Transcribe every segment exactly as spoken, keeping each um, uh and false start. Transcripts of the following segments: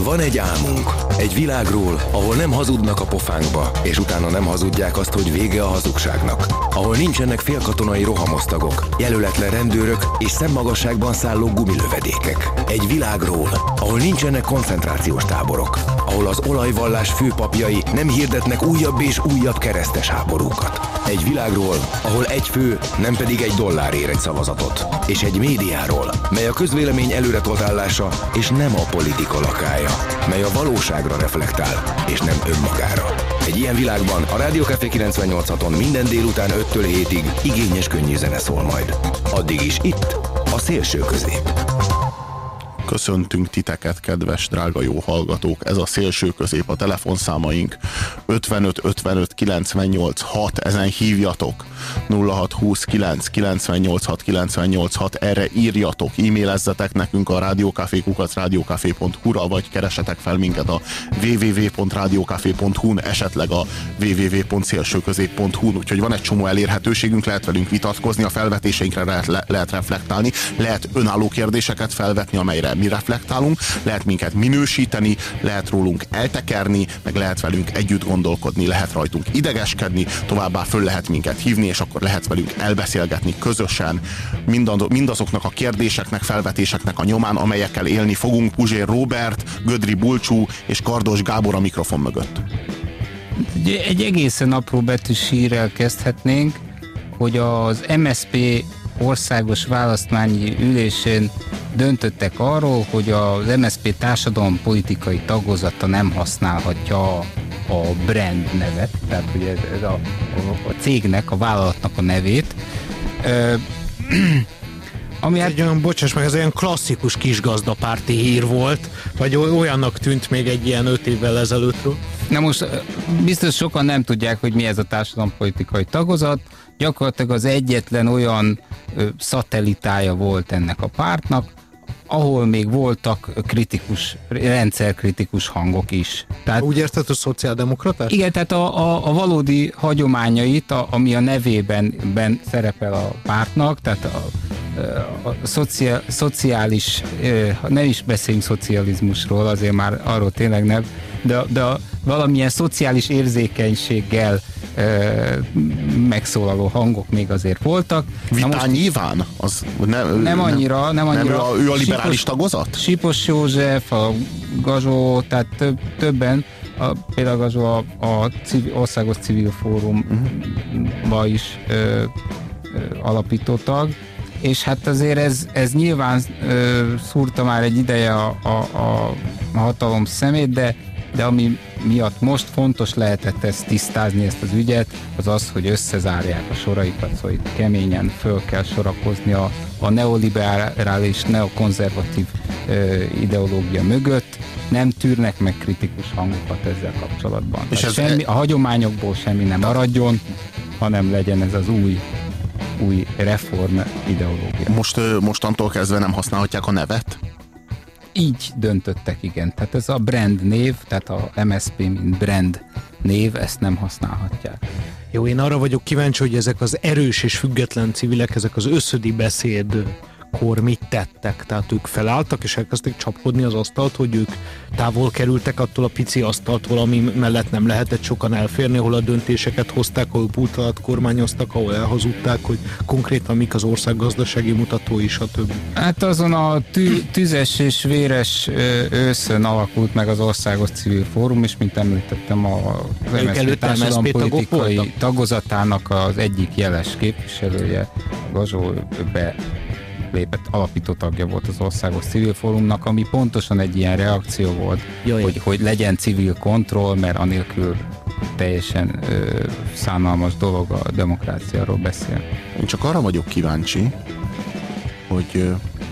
Van egy álmunk, egy világról, ahol nem hazudnak a pofánkba, és utána nem hazudják azt, hogy vége a hazugságnak. Ahol nincsenek félkatonai rohamosztagok, jelöletlen rendőrök és szemmagasságban szálló gumilövedékek. Egy világról, ahol nincsenek koncentrációs táborok. Ahol az olajvallás főpapjai nem hirdetnek újabb és újabb keresztes háborúkat. Egy világról, ahol egy fő, nem pedig egy dollár ér egy szavazatot. És egy médiáról, mely a közvélemény előretoltálása és nem a politika lakája, mely a valóságra reflektál, és nem önmagára. Egy ilyen világban a Rádió Café kilencvennyolc haton minden délután öttől hétig igényes könnyű zene szól majd. Addig is itt, a szélső közép. Köszöntünk titeket, kedves, drága jó hallgatók! Ez a szélső közép, a telefonszámaink ötvenöt ötvenöt kilencvennyolc hat, ezen hívjatok nulla hat húsz kilenc kilencvennyolc hat kilencvennyolc hat, erre írjatok, e-mailezzetek nekünk a rádiókafé kukac rádiókafé pont hu-ra, vagy keresetek fel minket a double-u double-u double-u pont rádiókafé pont hu-n, esetleg a double-u double-u double-u pont szélsőközép pont hu-n, úgyhogy van egy csomó elérhetőségünk, lehet velünk vitatkozni, a felvetéseinkre lehet, le, lehet reflektálni, lehet önálló kérdéseket felvetni, amelyre mi reflektálunk, lehet minket minősíteni, lehet rólunk eltekerni, meg lehet velünk együtt gondolkodni, lehet rajtunk idegeskedni, továbbá föl lehet minket hívni, és akkor lehet velünk elbeszélgetni közösen mindazoknak a kérdéseknek, felvetéseknek a nyomán, amelyekkel élni fogunk. Puzsér Róbert, Gödri Bulcsú és Kardos Gábor a mikrofon mögött. Egy egészen apró betűs hírrel kezdhetnénk, hogy az em es zé pé országos választmányi ülésén döntöttek arról, hogy az em es zé pé társadalompolitikai tagozata nem használhatja a brand nevet, tehát hogy ez, ez a, a, a cégnek, a vállalatnak a nevét. Ö, ami hát, egy olyan, bocsáss meg, ez olyan klasszikus kisgazdapárti hír volt, vagy olyannak tűnt még egy ilyen öt évvel ezelőttről. Na most biztos sokan nem tudják, hogy mi ez a társadalompolitikai tagozat. Gyakorlatilag az egyetlen olyan ö, szatellitája volt ennek a pártnak, ahol még voltak kritikus, rendszerkritikus hangok is. Tehát, úgy érted, hogy szociáldemokratás? Igen, tehát a, a, a valódi hagyományait, a, ami a nevében ben szerepel a pártnak, tehát a, a, a szociál, szociális, nem is beszéljünk szocializmusról, azért már arról tényleg nem, de, de a, valamilyen szociális érzékenységgel megszólaló hangok még azért voltak. Vitányi Iván? Az ne, nem annyira, nem annyira. Nem ő a, ő a liberális Sipos, tagozat? Sipos József, a Gazsó, tehát több, többen, a, például Gazsó a, a civil, Országos Civil Fórumba uh-huh. is ö, ö, alapító tag, és hát azért ez, ez nyilván ö, szúrta már egy ideje a, a, a, a hatalom szemét, de de ami miatt most fontos lehetett ezt tisztázni, ezt az ügyet, az az, hogy összezárják a soraikat, szóval itt keményen föl kell sorakozni a, a neoliberális, neokonzervatív ö, ideológia mögött, nem tűrnek meg kritikus hangokat ezzel kapcsolatban. És ez semmi, a hagyományokból semmi nem maradjon, hanem legyen ez az új új reform ideológia. Most mostantól kezdve nem használhatják a nevet? Így döntöttek, igen. Tehát ez a brand név, tehát a em es zé pé mint brand név, ezt nem használhatják. Jó, én arra vagyok kíváncsi, hogy ezek az erős és független civilek, ezek az összödi beszédkor mit tettek? Tehát ők felálltak és elkezdték csapkodni az asztalt, hogy ők távol kerültek attól a pici asztaltól, ami mellett nem lehetett sokan elférni, ahol a döntéseket hozták, ahol pult alatt kormányoztak, ahol elhazudták, hogy konkrétan mik az ország gazdasági mutatói, stb. Hát azon a tű, tüzes és véres őszön alakult meg az Országos Civil Fórum, és mint említettem, az em es zé pé társadalompolitikai tagozatának az egyik jeles képviselője, Gazsó, be lépett, alapító tagja volt az Országos Civil Fórumnak, ami pontosan egy ilyen reakció volt, hogy, hogy legyen civil kontroll, mert anélkül teljesen ö, szánalmas dolog a demokráciáról beszél. Én csak arra vagyok kíváncsi, hogy ö,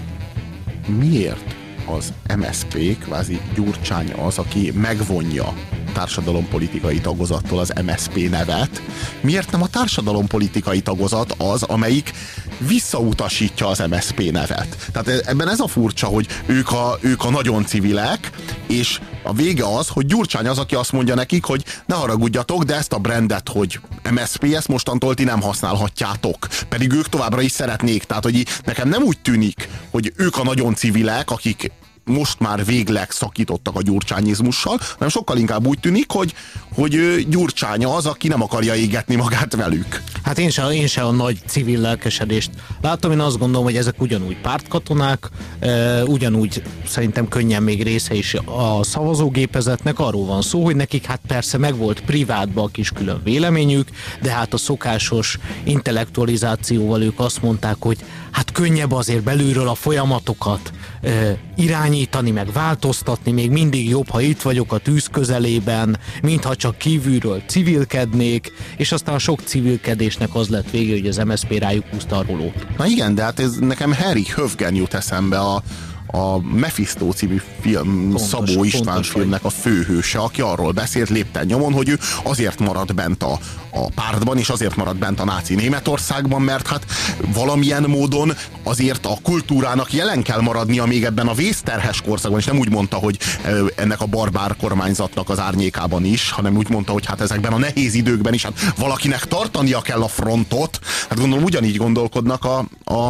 miért az em es zé pé, kvázi Gyurcsány az, aki megvonja társadalompolitikai tagozattól az em es zé pé nevet, miért nem a társadalompolitikai tagozat az, amelyik visszautasítja az em es zé pé nevet? Tehát ebben ez a furcsa, hogy ők a, ők a nagyon civilek, és a vége az, hogy Gyurcsány az, aki azt mondja nekik, hogy ne haragudjatok, de ezt a brandet, hogy em es zé pé, ezt mostantól ti nem használhatjátok. Pedig ők továbbra is szeretnék. Tehát, hogy nekem nem úgy tűnik, hogy ők a nagyon civilek, akik most már végleg szakítottak a gyurcsányizmussal, hanem sokkal inkább úgy tűnik, hogy, hogy Gyurcsány az, aki nem akarja égetni magát velük. Hát én se, én se a nagy civil lelkesedést látom, én azt gondolom, hogy ezek ugyanúgy pártkatonák, e, ugyanúgy szerintem könnyen még része is a szavazógépezetnek, arról van szó, hogy nekik hát persze megvolt privátban a kis külön véleményük, de hát a szokásos intellektualizációval ők azt mondták, hogy hát könnyebb azért belülről a folyamatokat e, irányítani, meg változtatni, még mindig jobb, ha itt vagyok a tűz közelében, mintha csak kívülről civilkednék, és aztán a sok civilkedésnek az lett vége, hogy az em es zé pé rájuk húzta a rolót. Na igen, de hát ez nekem Harry Höfgen jut eszembe, a a Mephisto című film, pontos, Szabó István filmnek a főhőse, aki arról beszélt lépten nyomon, hogy ő azért maradt bent a, a pártban, és azért maradt bent a náci Németországban, mert hát valamilyen módon azért a kultúrának jelen kell maradnia még ebben a vészterhes korszakban, és nem úgy mondta, hogy ennek a barbár kormányzatnak az árnyékában is, hanem úgy mondta, hogy hát ezekben a nehéz időkben is, hát valakinek tartania kell a frontot. Hát gondolom ugyanígy gondolkodnak a, a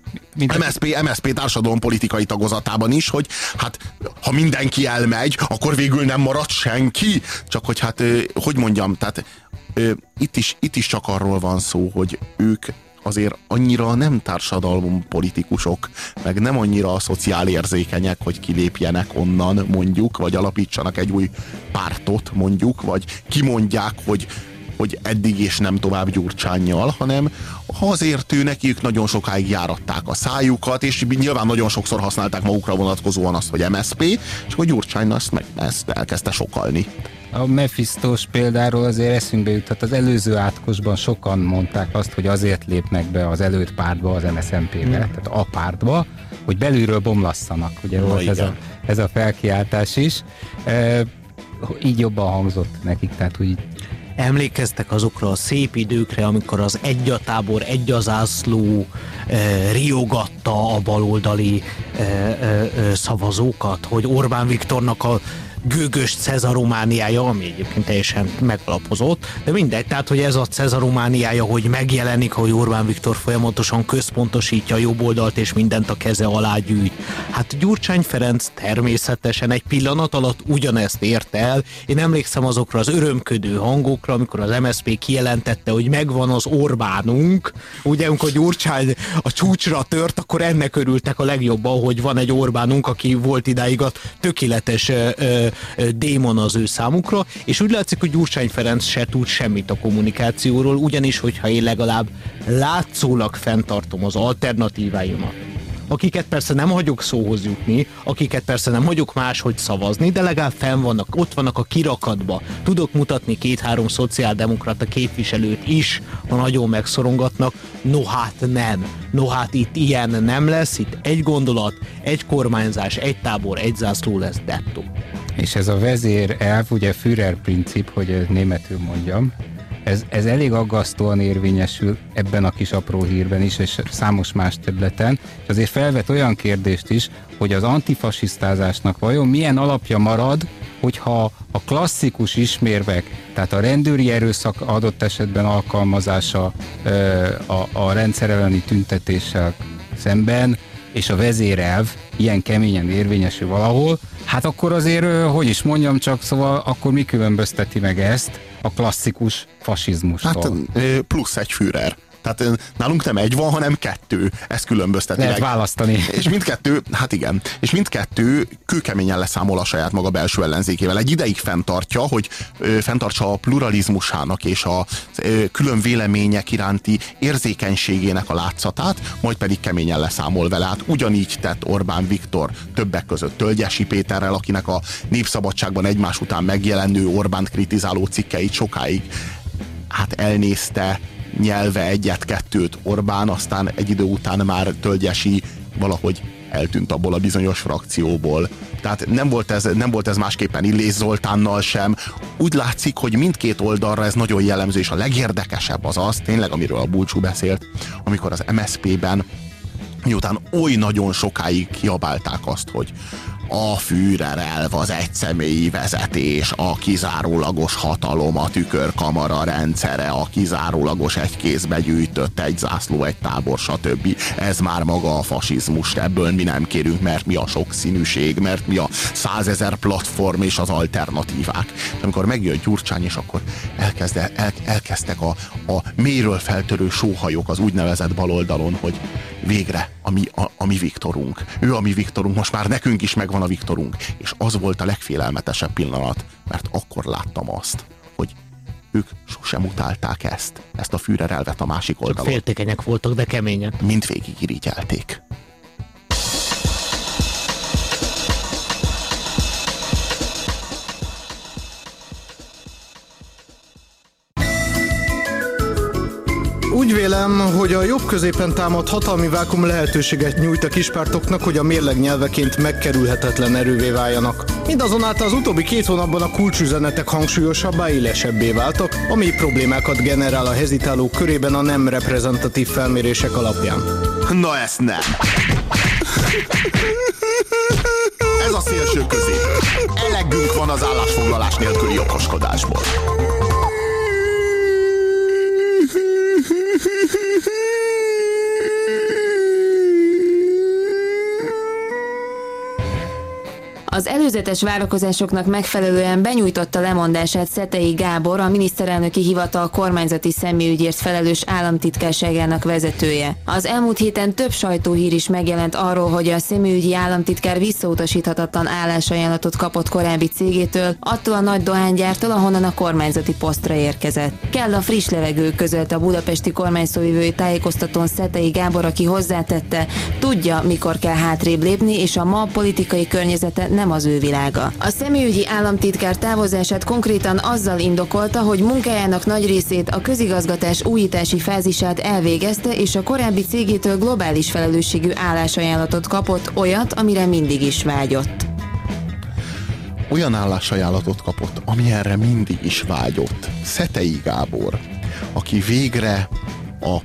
em es zé pé, em es zé pé társadalompolitikai tagozatában is, hogy hát ha mindenki elmegy, akkor végül nem marad senki. Csak hogy hát, hogy mondjam, tehát itt is, itt is csak arról van szó, hogy ők azért annyira nem társadalompolitikusok, meg nem annyira a szociálérzékenyek, hogy kilépjenek onnan mondjuk, vagy alapítsanak egy új pártot mondjuk, vagy kimondják, hogy hogy eddig és nem tovább Gyurcsánnyal, hanem azért ő nekik nagyon sokáig járatták a szájukat, és nyilván nagyon sokszor használták magukra vonatkozóan azt, hogy em es zé pé, és hogy Gyurcsány azt meg ezt elkezdte sokalni. A Mephistós példáról azért eszünkbe jutott, az előző átkosban sokan mondták azt, hogy azért lépnek be az előtt pártba, az em es zé pé-be, hmm. tehát a pártba, hogy belülről bomlasszanak. Ugye Na, volt ez a, ez a felkiáltás is. E, így jobban hangzott nekik, tehát úgy emlékeztek azokra a szép időkre, amikor az egy a tábor, egy a zászló e, riogatta a baloldali e, e, szavazókat, hogy Orbán Viktornak a gőgös cezaromániája, ami egyébként teljesen megalapozott, de mindegy, tehát, hogy ez a cezaromániája, hogy megjelenik, hogy Orbán Viktor folyamatosan központosítja a jobb oldalt, és mindent a keze alá gyűjt. Hát Gyurcsány Ferenc természetesen egy pillanat alatt ugyanezt érte el. Én emlékszem azokra az örömködő hangokra, amikor az em es zé pé kijelentette, hogy megvan az Orbánunk, ugye, amikor Gyurcsány a csúcsra tört, akkor ennek örültek a legjobban, hogy van egy Orbánunk, aki volt idáig a tökéletes ö, démon az ő számukra, és úgy látszik, hogy Gyurcsány Ferenc se tud semmit a kommunikációról, ugyanis, hogyha én legalább látszólag fenntartom az alternatíváimat, akiket persze nem hagyok szóhoz jutni, akiket persze nem hagyok máshogy szavazni, de legalább fenn vannak, ott vannak a kirakatba. Tudok mutatni két-három szociáldemokrata képviselőt is, ha nagyon megszorongatnak. No hát nem. No hát itt ilyen nem lesz, itt egy gondolat, egy kormányzás, egy tábor, egy zászló lesz, dettó. És ez a vezér elv, ugye Führer princip, hogy németül mondjam, ez, ez elég aggasztóan érvényesül ebben a kis apró hírben is, és számos más területen, és azért felvet olyan kérdést is, hogy az antifasisztázásnak vajon milyen alapja marad, hogyha a klasszikus ismérvek, tehát a rendőri erőszak adott esetben alkalmazása a, a rendszer elleni tüntetéssel szemben, és a vezérelv ilyen keményen érvényesül valahol, hát akkor azért, hogy is mondjam csak, szóval akkor mi különbözteti meg ezt a klasszikus fasizmustól? Hát plusz egy Führer. Tehát nálunk nem egy van, hanem kettő. Ez különbözteti Lehet meg. választani. És mindkettő, hát igen, és mindkettő kőkeményen leszámol a saját maga belső ellenzékével. Egy ideig fenntartja, hogy ö, fenntartsa a pluralizmusának és a ö, külön vélemények iránti érzékenységének a látszatát, majd pedig keményen leszámol vele. Hát ugyanígy tett Orbán Viktor többek között Tölgyesi Péterrel, akinek a Népszabadságban egymás után megjelenő Orbánt kritizáló cikkeit sokáig hát elnézte, nyelve egyet-kettőt Orbán, aztán egy idő után már Tölgyesi valahogy eltűnt abból a bizonyos frakcióból. Tehát nem volt ez, nem volt ez másképpen Illés Zoltánnal sem. Úgy látszik, hogy mindkét oldalra ez nagyon jellemző, és a legérdekesebb az az, tényleg, amiről a Bulcsú beszélt, amikor az em es zé pé-ben miután oly nagyon sokáig kiabálták azt, hogy A Führerelv az egyszemélyi vezetés, a kizárólagos hatalom, a tükörkamara rendszere, a kizárólagos egy kézbe gyűjtött, egy zászló, egy tábor, stb. Ez már maga a fasizmus, ebből mi nem kérünk, mert mi a sokszínűség, mert mi a százezer platform és az alternatívák. És amikor megjön Gyurcsány, és akkor elkezde, el, elkezdtek a, a mélyről feltörő sóhajok az úgynevezett baloldalon, hogy végre a mi, a, a mi Viktorunk. Ő a mi Viktorunk, most már nekünk is megvan a Viktorunk. És az volt a legfélelmetesebb pillanat, mert akkor láttam azt, hogy ők sosem utálták ezt, ezt a Führerelvet a másik oldalon. Féltékenyek voltak, de kemények. Mindvégig irigyelték. Úgy vélem, hogy a jobb középen támad hatalmi vákum lehetőséget nyújt a kispártoknak, hogy a mérleg nyelveként megkerülhetetlen erővé váljanak. Mindazonáltal az utóbbi két hónapban a kulcsüzenetek hangsúlyosabbá, élesebbé váltak, ami problémákat generál a hezitálók körében a nem reprezentatív felmérések alapján. Na ezt nem! Ez a szélső közép. Elegünk van az állásfoglalás nélküli okoskodásból. Az előzetes várakozásoknak megfelelően benyújtotta lemondását Szetei Gábor, a miniszterelnöki hivatal kormányzati személyügyért felelős államtitkárságának vezetője. Az elmúlt héten több sajtóhír is megjelent arról, hogy a személyügyi államtitkár visszautasíthatatlan állásajánlatot kapott korábbi cégétől, attól a nagy dohánygyártól, ahonnan a kormányzati posztra érkezett. Kell a friss levegő, közölte a budapesti kormányszóvivői tájékoztatón Szetei Gábor, aki hozzátette, tudja, mikor kell hátrébb lépni, és a ma politikai környezete nem az ő világa. A személyügyi államtitkár távozását konkrétan azzal indokolta, hogy munkájának nagy részét a közigazgatás újítási fázisát elvégezte, és a korábbi cégétől globális felelősségű állásajánlatot kapott, olyat, amire mindig is vágyott. Olyan állásajánlatot kapott, ami erre mindig is vágyott. Szetei Gábor, aki végre a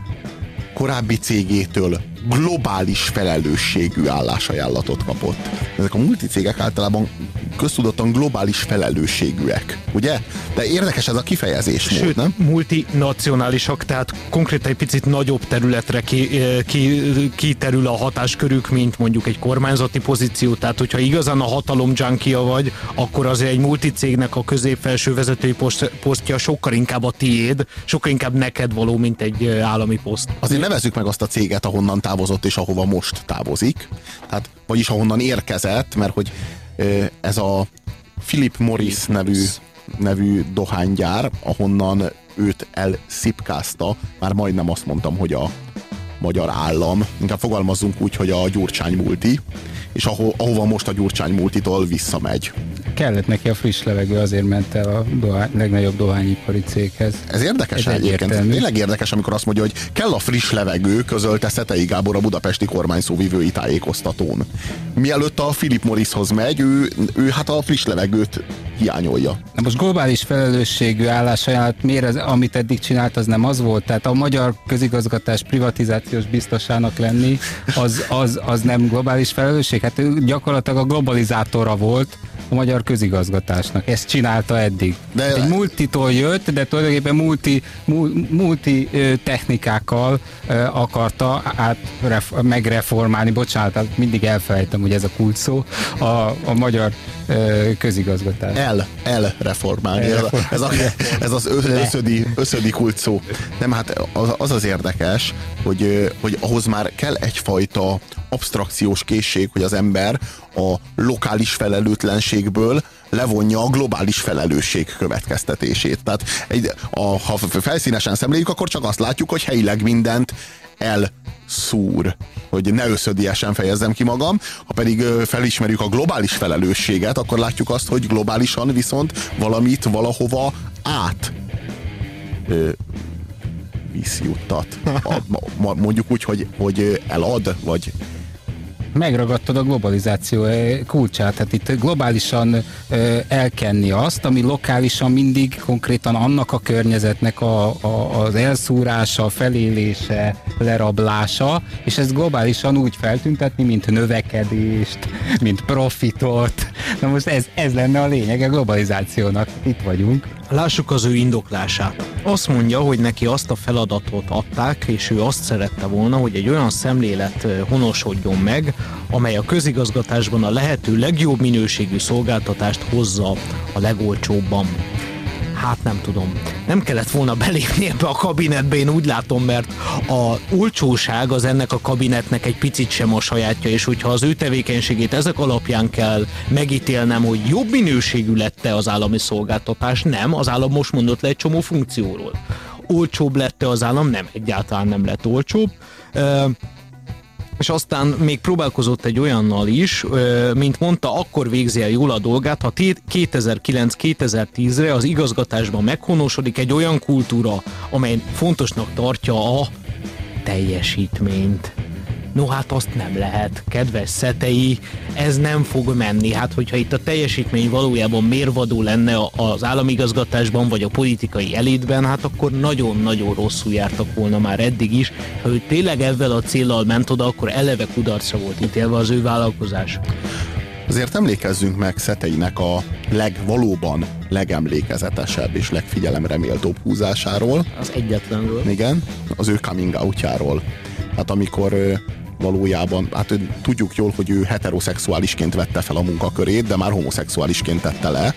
korábbi cégétől globális felelősségű állásajánlatot kapott. Ezek a multicégek általában köztudottan globális felelősségűek, ugye? De érdekes ez a kifejezés mód, Sőt, nem? multinacionálisak, tehát konkrétan egy picit nagyobb területre ki, ki, kiterül a hatáskörük, mint mondjuk egy kormányzati pozíció, tehát hogyha igazán a hatalom junkia vagy, akkor azért egy multicégnek a középfelső vezetői poszt, posztja sokkal inkább a tiéd, sokkal inkább neked való, mint egy állami poszt. Azért nevezzük meg azt a céget, ahonnan távozott és ahova most távozik, tehát, vagyis ahonnan érkezett, mert hogy ez a Philip Morris nevű, nevű dohánygyár, ahonnan őt elszipkázta, már majdnem azt mondtam, hogy a magyar állam, inkább fogalmazzunk úgy, hogy a Gyurcsány multi, és aho, ahova most a Gyurcsány multitól visszamegy. Kellett neki a friss levegő, azért ment el a dohány, legnagyobb dohányipari céghez. Ez érdekes ez egyébként. Tényleg érdekes, amikor azt mondja, hogy kell a friss levegő, közölte Szetei Gábor a budapesti kormányszóvivői tájékoztatón. Mielőtt a Philip Morrishoz megy, ő, ő hát a friss levegőt hiányolja. Na most globális felelősségű állásajánlat, miért ez, amit eddig csinált, az nem az volt? Tehát a magyar közigazgatás privatizációs biztosának lenni, az, az, az nem globális felelősség? Hát ő gyakorlatilag a globalizátora volt a magyar közigazgatásnak. Ezt csinálta eddig. De egy multitól jött, de tulajdonképpen multi, multi technikákkal akarta át, ref, megreformálni, bocsánat, mindig elfelejtem, hogy ez a kulcs szó, a, a magyar közigazgatás. El, elreformálni. Ez, a, ez, a, ez az összödi, összödi kulcs szó. Nem, hát az az, az érdekes, hogy, hogy ahhoz már kell egyfajta absztrakciós készség, hogy az ember a lokális felelőtlenségből levonja a globális felelősség következtetését. Tehát egy, a, ha felszínesen szemléljük, akkor csak azt látjuk, hogy helyileg mindent elszúr, hogy ne összödiesen fejezzem ki magam. Ha pedig felismerjük a globális felelősséget, akkor látjuk azt, hogy globálisan viszont valamit valahova át ö, visszjuttat. A, mondjuk úgy, hogy, hogy elad, vagy megragadtad a globalizáció kulcsát. Tehát itt globálisan elkenni azt, ami lokálisan mindig konkrétan annak a környezetnek a, a, az elszúrása, felélése, lerablása, és ezt globálisan úgy feltüntetni, mint növekedést, mint profitot. Na most ez, ez lenne a lényeg a globalizációnak. Itt vagyunk. Lássuk az ő indoklását. Azt mondja, hogy neki azt a feladatot adták, és ő azt szerette volna, hogy egy olyan szemlélet honosodjon meg, amely a közigazgatásban a lehető legjobb minőségű szolgáltatást hozza a legolcsóbban. Hát nem tudom. Nem kellett volna belépni ebbe a kabinetbe, én úgy látom, mert a olcsóság az ennek a kabinetnek egy picit sem a sajátja, és hogyha az ő tevékenységét ezek alapján kell megítélnem, hogy jobb minőségű lett-e az állami szolgáltatás, nem, az állam most mondott le egy csomó funkcióról. Olcsóbb lett-e az állam? Nem, egyáltalán nem lett olcsóbb. És aztán még próbálkozott egy olyannal is, mint mondta, akkor végzi el jól a dolgát, ha kétezer-kilenc-kétezer-tízre az igazgatásban meghonosodik egy olyan kultúra, amely fontosnak tartja a teljesítményt. No hát azt nem lehet, kedves Szetei, ez nem fog menni. Hát hogyha itt a teljesítmény valójában mérvadó lenne az államigazgatásban vagy a politikai elitben, hát akkor nagyon-nagyon rosszul jártak volna már eddig is. Ha ő tényleg ezzel a céllal ment oda, akkor eleve kudarcra volt ítélve az ő vállalkozás. Azért emlékezzünk meg Szeteinek a legvalóban legemlékezetesebb és legfigyelemre méltóbb húzásáról. Az egyetlenről. Igen, az ő coming outjáról. Hát amikor valójában, hát tudjuk jól, hogy ő heteroszexuálisként vette fel a munkakörét, de már homoszexuálisként tette le.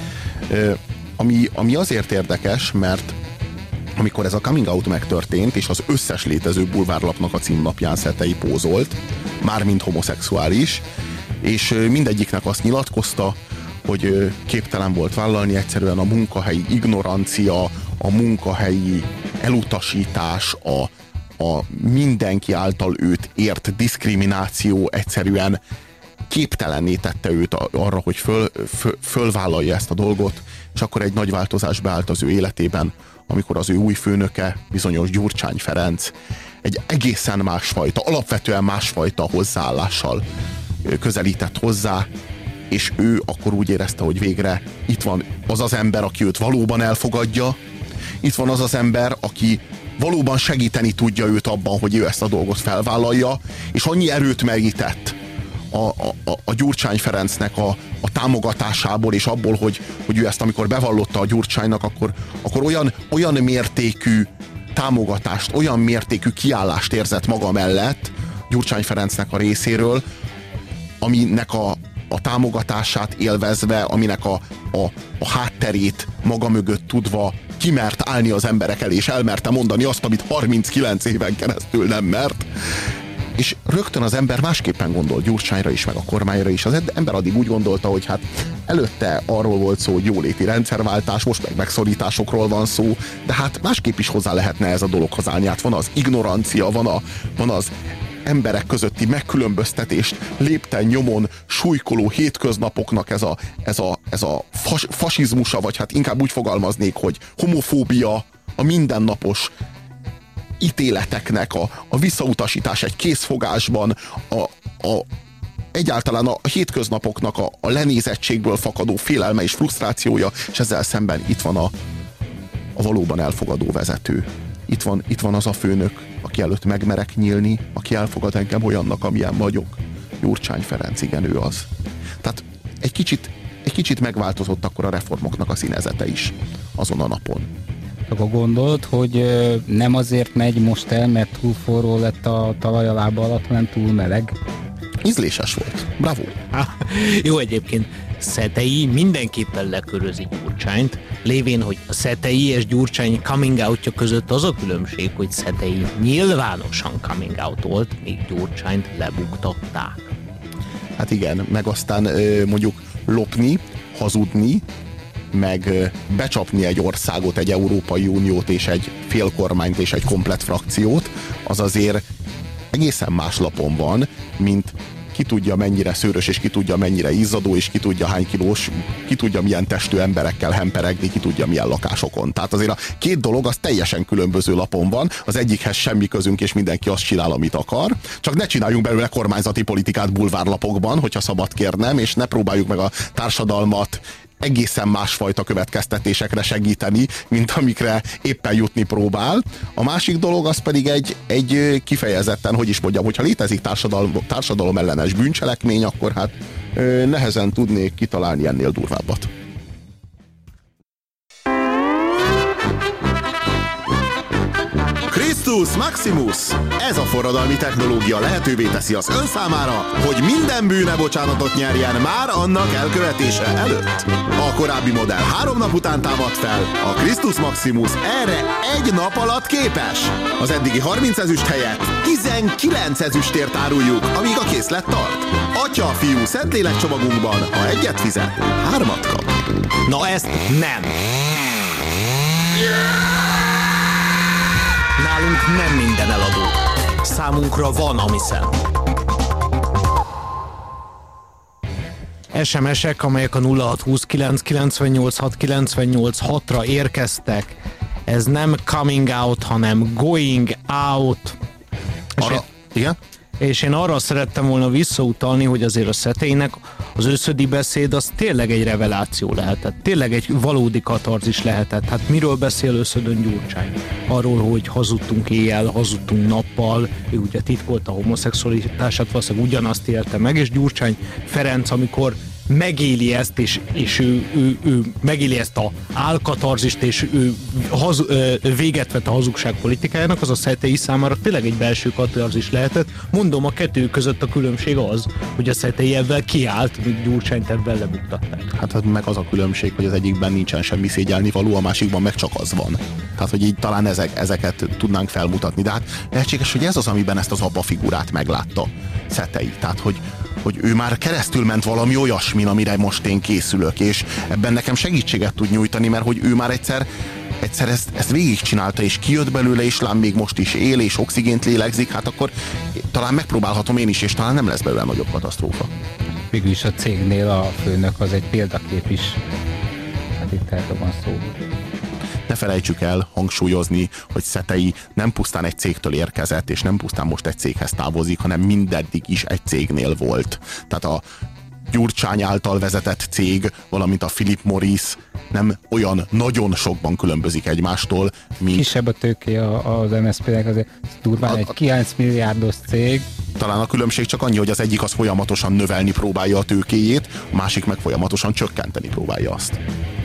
Ami, ami azért érdekes, mert amikor ez a coming out megtörtént, és az összes létező bulvárlapnak a címlapján Szetei pózolt, mármint homoszexuális, és mindegyiknek azt nyilatkozta, hogy képtelen volt vállalni, egyszerűen a munkahelyi ignorancia, a munkahelyi elutasítás, a a mindenki által őt ért diszkrimináció egyszerűen képtelenné tette őt arra, hogy föl, föl, fölvállalja ezt a dolgot, és akkor egy nagy változás beállt az ő életében, amikor az ő új főnöke, bizonyos Gyurcsány Ferenc egy egészen másfajta, alapvetően másfajta hozzáállással közelített hozzá, és ő akkor úgy érezte, hogy végre itt van az az ember, aki őt valóban elfogadja, itt van az az ember, aki valóban segíteni tudja őt abban, hogy ő ezt a dolgot felvállalja, és annyi erőt merített a, a, a Gyurcsány Ferencnek a, a támogatásából, és abból, hogy, hogy ő ezt amikor bevallotta a Gyurcsánynak, akkor, akkor olyan, olyan mértékű támogatást, olyan mértékű kiállást érzett maga mellett Gyurcsány Ferencnek a részéről, aminek a, a támogatását élvezve, aminek a, a, a hátterét maga mögött tudva kimert állni az emberek elé, és elmerte mondani azt, amit harminckilenc éven keresztül nem mert. És rögtön az ember másképpen gondol Gyurcsányra is, meg a kormányra is. Az ember addig úgy gondolta, hogy hát előtte arról volt szó, hogy jóléti rendszerváltás, most meg megszorításokról van szó, de hát másképp is hozzá lehetne ez a dologhoz állni. Hát van az ignorancia, van, a, van az emberek közötti megkülönböztetést lépten nyomon súlykoló hétköznapoknak ez a, ez a, ez a fas, fasizmusa, vagy hát inkább úgy fogalmaznék, hogy homofóbia, a mindennapos ítéleteknek a, a visszautasítás egy készfogásban, a, a, egyáltalán a hétköznapoknak a, a lenézettségből fakadó félelme és frusztrációja, és ezzel szemben itt van a, a valóban elfogadó vezető. Itt van, itt van az a főnök, aki előtt megmerek nyílni, aki elfogad engem olyannak, amilyen vagyok. Gyurcsány Ferenc, igen, ő az. Tehát egy kicsit, egy kicsit megváltozott akkor a reformoknak a színezete is azon a napon. Akkor gondolt, hogy nem azért megy most el, mert túl forró lett a talaj a lába alatt, hanem túl meleg? Ízléses volt. Bravo. Jó, egyébként Szetei mindenképpen lekörözi Gyurcsányt, lévén, hogy a Szetei és Gyurcsány coming outja között az a különbség, hogy Szetei nyilvánosan coming out volt, míg Gyurcsányt lebuktatták. Hát igen, meg aztán mondjuk lopni, hazudni, meg becsapni egy országot, egy Európai Uniót és egy félkormányt és egy komplett frakciót, az azért egészen más lapon van, mint ki tudja mennyire szőrös, és ki tudja mennyire izzadó, és ki tudja hány kilós, ki tudja milyen testű emberekkel hemperegni, ki tudja milyen lakásokon. Tehát azért a két dolog az teljesen különböző lapon van, az egyikhez semmi közünk, és mindenki azt csinál, amit akar. Csak ne csináljunk belőle kormányzati politikát bulvárlapokban, hogyha szabad kérnem, és ne próbáljuk meg a társadalmat egészen másfajta következtetésekre segíteni, mint amikre éppen jutni próbál. A másik dolog az pedig egy, egy kifejezetten, hogy is mondjam, hogyha létezik társadalom, társadalom ellenes bűncselekmény, akkor hát ö, nehezen tudnék kitalálni ennél durvábbat. Christus Maximus! Ez a forradalmi technológia lehetővé teszi az ön számára, hogy minden bűne bocsánatot nyerjen már annak elkövetése előtt. A korábbi modell három nap után támad fel, a Christus Maximus erre egy nap alatt képes. Az eddigi harminc ezüst helyett tizenkilenc ezüstért áruljuk, amíg a készlet tart. Atya-fiú Szentlélek csomagunkban, ha egyet fizet, hármat kap. Na ezt nem! Nálunk nem minden eladó. Számunkra van, ami szent. es em es-ek, amelyek a nulla hat húsz kilenc kilencvennyolc hat kilencvennyolc hatra érkeztek. Ez nem coming out, hanem going out. Arra, igen? És én arra szerettem volna visszautalni, hogy azért a Szeteinek az őszödi beszéd az tényleg egy reveláció lehetett. Tényleg egy valódi katarzis lehetett. Hát miről beszél őszödön Gyurcsány? Arról, hogy hazudtunk éjjel, hazudtunk nappal, ő ugye titkolta a homoszexualitását, valószínűleg ugyanazt élte meg, és Gyurcsány Ferenc, amikor megéli ezt, és, és ő, ő, ő megéli ezt a álkatarzist, és ő haz, véget vett a hazugság politikájának, az a Szetei számára tényleg egy belső katarzis lehetett. Mondom, a kettő között a különbség az, hogy a Szetei ebben kiállt, míg Gyurcsányt ebben lebuktatták. Hát meg az a különbség, hogy az egyikben nincsen semmi szégyelni való, a másikban meg csak az van. Tehát, hogy így talán ezek, ezeket tudnánk felmutatni. De hát lehetséges, hogy ez az, amiben ezt az Abba figurát meglátta Szetei. Tehát, hogy hogy ő már keresztül ment valami olyasmin, amire most én készülök, és ebben nekem segítséget tud nyújtani, mert hogy ő már egyszer, egyszer ezt, ezt végigcsinálta, és kijött belőle, és lám még most is él, és oxigént lélegzik, hát akkor talán megpróbálhatom én is, és talán nem lesz belőle nagyobb katasztrófa. Végül is a cégnél a főnök az egy példakép is. Hát itt erről van szó. Ne felejtsük el hangsúlyozni, hogy Szetei nem pusztán egy cégtől érkezett, és nem pusztán most egy céghez távozik, hanem mindeddig is egy cégnél volt. Tehát a Gyurcsány által vezetett cég, valamint a Philip Morris nem olyan nagyon sokban különbözik egymástól, mint... Kisebb a tőke az em es zé pé-nek, azért durván a, egy kilenc milliárdos cég. Talán a különbség csak annyi, hogy az egyik az folyamatosan növelni próbálja a tőkéjét, a másik meg folyamatosan csökkenteni próbálja azt.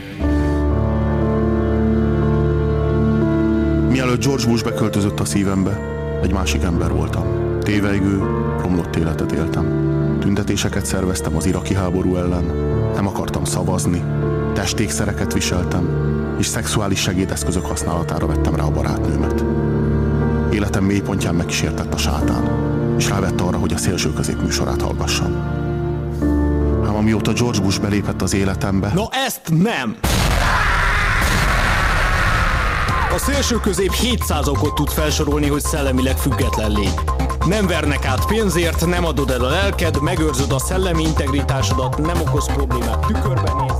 Mielőtt George Bush beköltözött a szívembe, egy másik ember voltam. Tévejgő, romlott életet éltem. Tüntetéseket szerveztem az iraki háború ellen. Nem akartam szavazni. Testékszereket viseltem, és szexuális segédeszközök használatára vettem rá a barátnőmet. Életem mélypontján megkísértett a sátán, és rávette arra, hogy a Szélső Közép műsorát hallgassam. Ám amióta George Bush belépett az életembe... No ezt nem! A Szélső Közép hétszáz okot tud felsorolni, hogy szellemileg független légy. Nem vernek át pénzért, nem adod el a lelked, megőrzöd a szellemi integritásodat, nem okoz problémát tükörben nézni.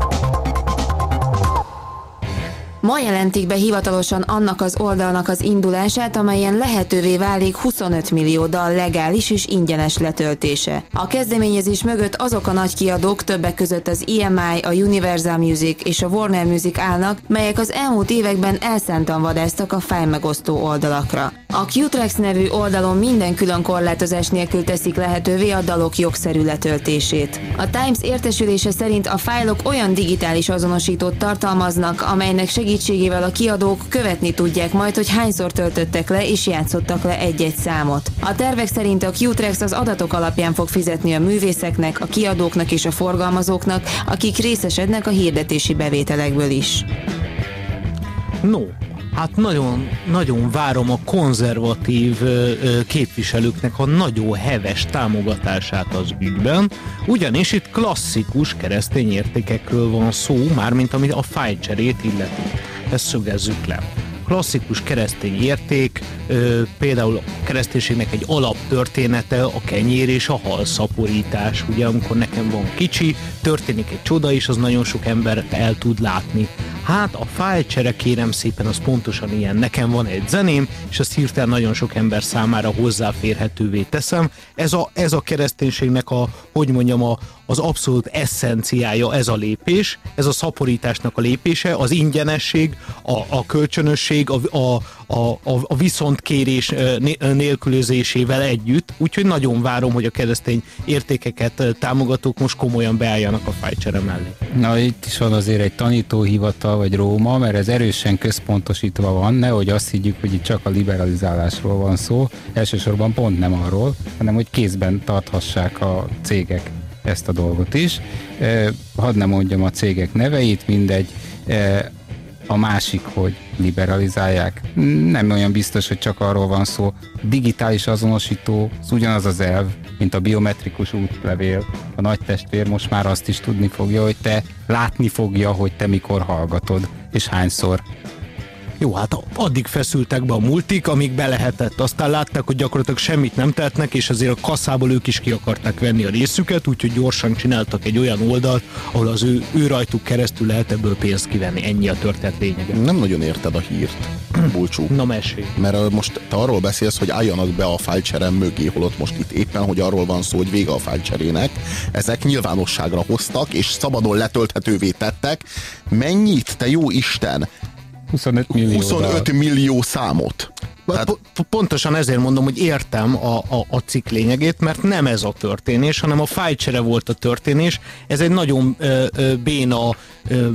Ma jelentik be hivatalosan annak az oldalnak az indulását, amelyen lehetővé válik huszonöt millió dal legális és ingyenes letöltése. A kezdeményezés mögött azok a nagy kiadók, többek között az i em i, a Universal Music és a Warner Music állnak, melyek az elmúlt években elszántan vadásztak a fájlmegosztó oldalakra. A Qtrax nevű oldalon minden külön korlátozás nélkül teszik lehetővé a dalok jogszerű letöltését. A Times értesülése szerint a fájlok olyan digitális azonosítót tartalmaznak, amelynek segítségével a kiadók követni tudják majd, hogy hányszor töltöttek le és játszottak le egy-egy számot. A tervek szerint a Qtrax az adatok alapján fog fizetni a művészeknek, a kiadóknak és a forgalmazóknak, akik részesednek a hirdetési bevételekből is. No, hát nagyon, nagyon várom a konzervatív ö, ö, képviselőknek a nagyon heves támogatását az ügyben, ugyanis itt klasszikus keresztény értékekről van szó, mármint ami a fájlcserét illeti. Ezt szögezzük le. klasszikus keresztény érték, például a kereszténységnek egy alaptörténete a kenyér és a hal szaporítás. Ugye, amikor nekem van kicsi, történik egy csoda, és az nagyon sok embert el tud látni. Hát a fájlcsere, kérem szépen, az pontosan ilyen. Nekem van egy zeném, és azt hirtelen nagyon sok ember számára hozzáférhetővé teszem. Ez a, ez a kereszténységnek a, hogy mondjam, a, az abszolút eszenciája, ez a lépés, ez a szaporításnak a lépése, az ingyenesség, a, a kölcsönösség, a, a, a, a viszontkérés nélkülözésével együtt. Úgyhogy nagyon várom, hogy a keresztény értékeket támogatók most komolyan beálljanak a fájlcsere mellé. Na, itt is van azért egy tanítóhivatal, vagy Róma, mert ez erősen központosítva van, nehogy azt higgyük, hogy itt csak a liberalizálásról van szó. Elsősorban pont nem arról, hanem hogy kézben tarthassák a cégek ezt a dolgot is. Eh, hadd nem mondjam a cégek neveit, mindegy. Eh, a másik, hogy liberalizálják. Nem olyan biztos, hogy csak arról van szó. Digitális azonosító, az ugyanaz az elv, mint a biometrikus útlevél. A nagy testvér most már azt is tudni fogja, hogy te látni fogja, hogy te mikor hallgatod, és hányszor. Jó, hát addig feszültek be a multik, amíg be lehetett. Aztán látták, hogy gyakorlatilag semmit nem tehetnek, és azért a kasszából ők is ki akarták venni a részüket, úgyhogy gyorsan csináltak egy olyan oldalt, ahol az ő, ő rajtuk keresztül lehet ebből pénzt kivenni. Ennyi a történet lényege. Nem nagyon érted a hírt, Bulcsú. Na mesélj. Mert most te arról beszélsz, hogy álljanak be a fájlcserem mögé, holott most itt éppen, hogy arról van szó, hogy vége a fájlcserének. Ezek nyilvánosságra hoztak, és szabadon letölthetővé tettek. Mennyit, te jó Isten? huszonöt millió. huszonöt millió számot. Tehát... Pontosan ezért mondom, hogy értem a, a, a cikk lényegét, mert nem ez a történés, hanem a fájlcsere volt a történés. Ez egy nagyon ö, ö, béna ö,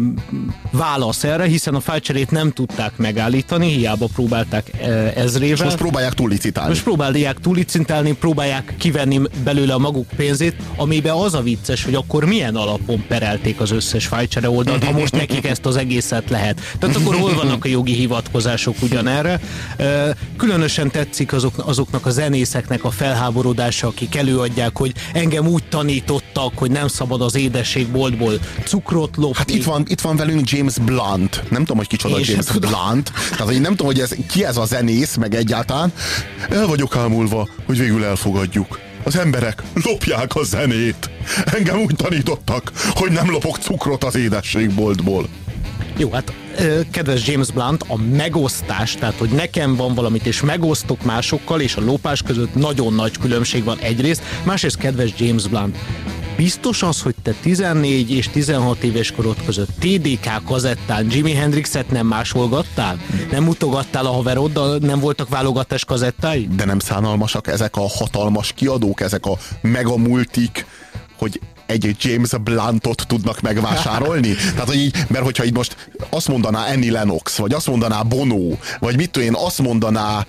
válasz erre, hiszen a fájlcserét nem tudták megállítani, hiába próbálták ö, ezrével. És most próbálják túllicitálni. Most próbálják túllicitálni, próbálják kivenni belőle a maguk pénzét, amiben az a vicces, hogy akkor milyen alapon perelték az összes fájlcsere oldalt, ha most nekik ezt az egészet lehet. Tehát akkor hol vannak a jogi hivatkozások ugyanerre? Ö, Különösen tetszik azok, azoknak a zenészeknek a felháborodása, akik előadják, hogy engem úgy tanítottak, hogy nem szabad az édességboltból cukrot lopni. Hát itt van, itt van velünk James Blunt. Nem tudom, hogy kicsoda Én James Blunt. Tehát, hogy nem tudom, hogy ez, ki ez a zenész, meg egyáltalán. El vagyok ámulva, hogy végül elfogadjuk. Az emberek lopják a zenét. Engem úgy tanítottak, hogy nem lopok cukrot az édességboltból. Jó, hát kedves James Blunt, a megosztás, tehát hogy nekem van valamit, és megosztok másokkal, és a lopás között nagyon nagy különbség van egyrészt, másrészt kedves James Blunt, biztos az, hogy te tizennégy és tizenhat éves korod között té dé ká kazettán Jimi Hendrixet nem másolgattál? Nem mutogattál a haveroddal? Nem voltak válogatás kazettái? De nem szánalmasak ezek a hatalmas kiadók, ezek a megamultik, hogy egy James Bluntot tudnak megvásárolni? Tehát, hogy így, mert hogyha így most azt mondaná Annie Lennox, vagy azt mondaná Bono, vagy mit tudom én, azt mondaná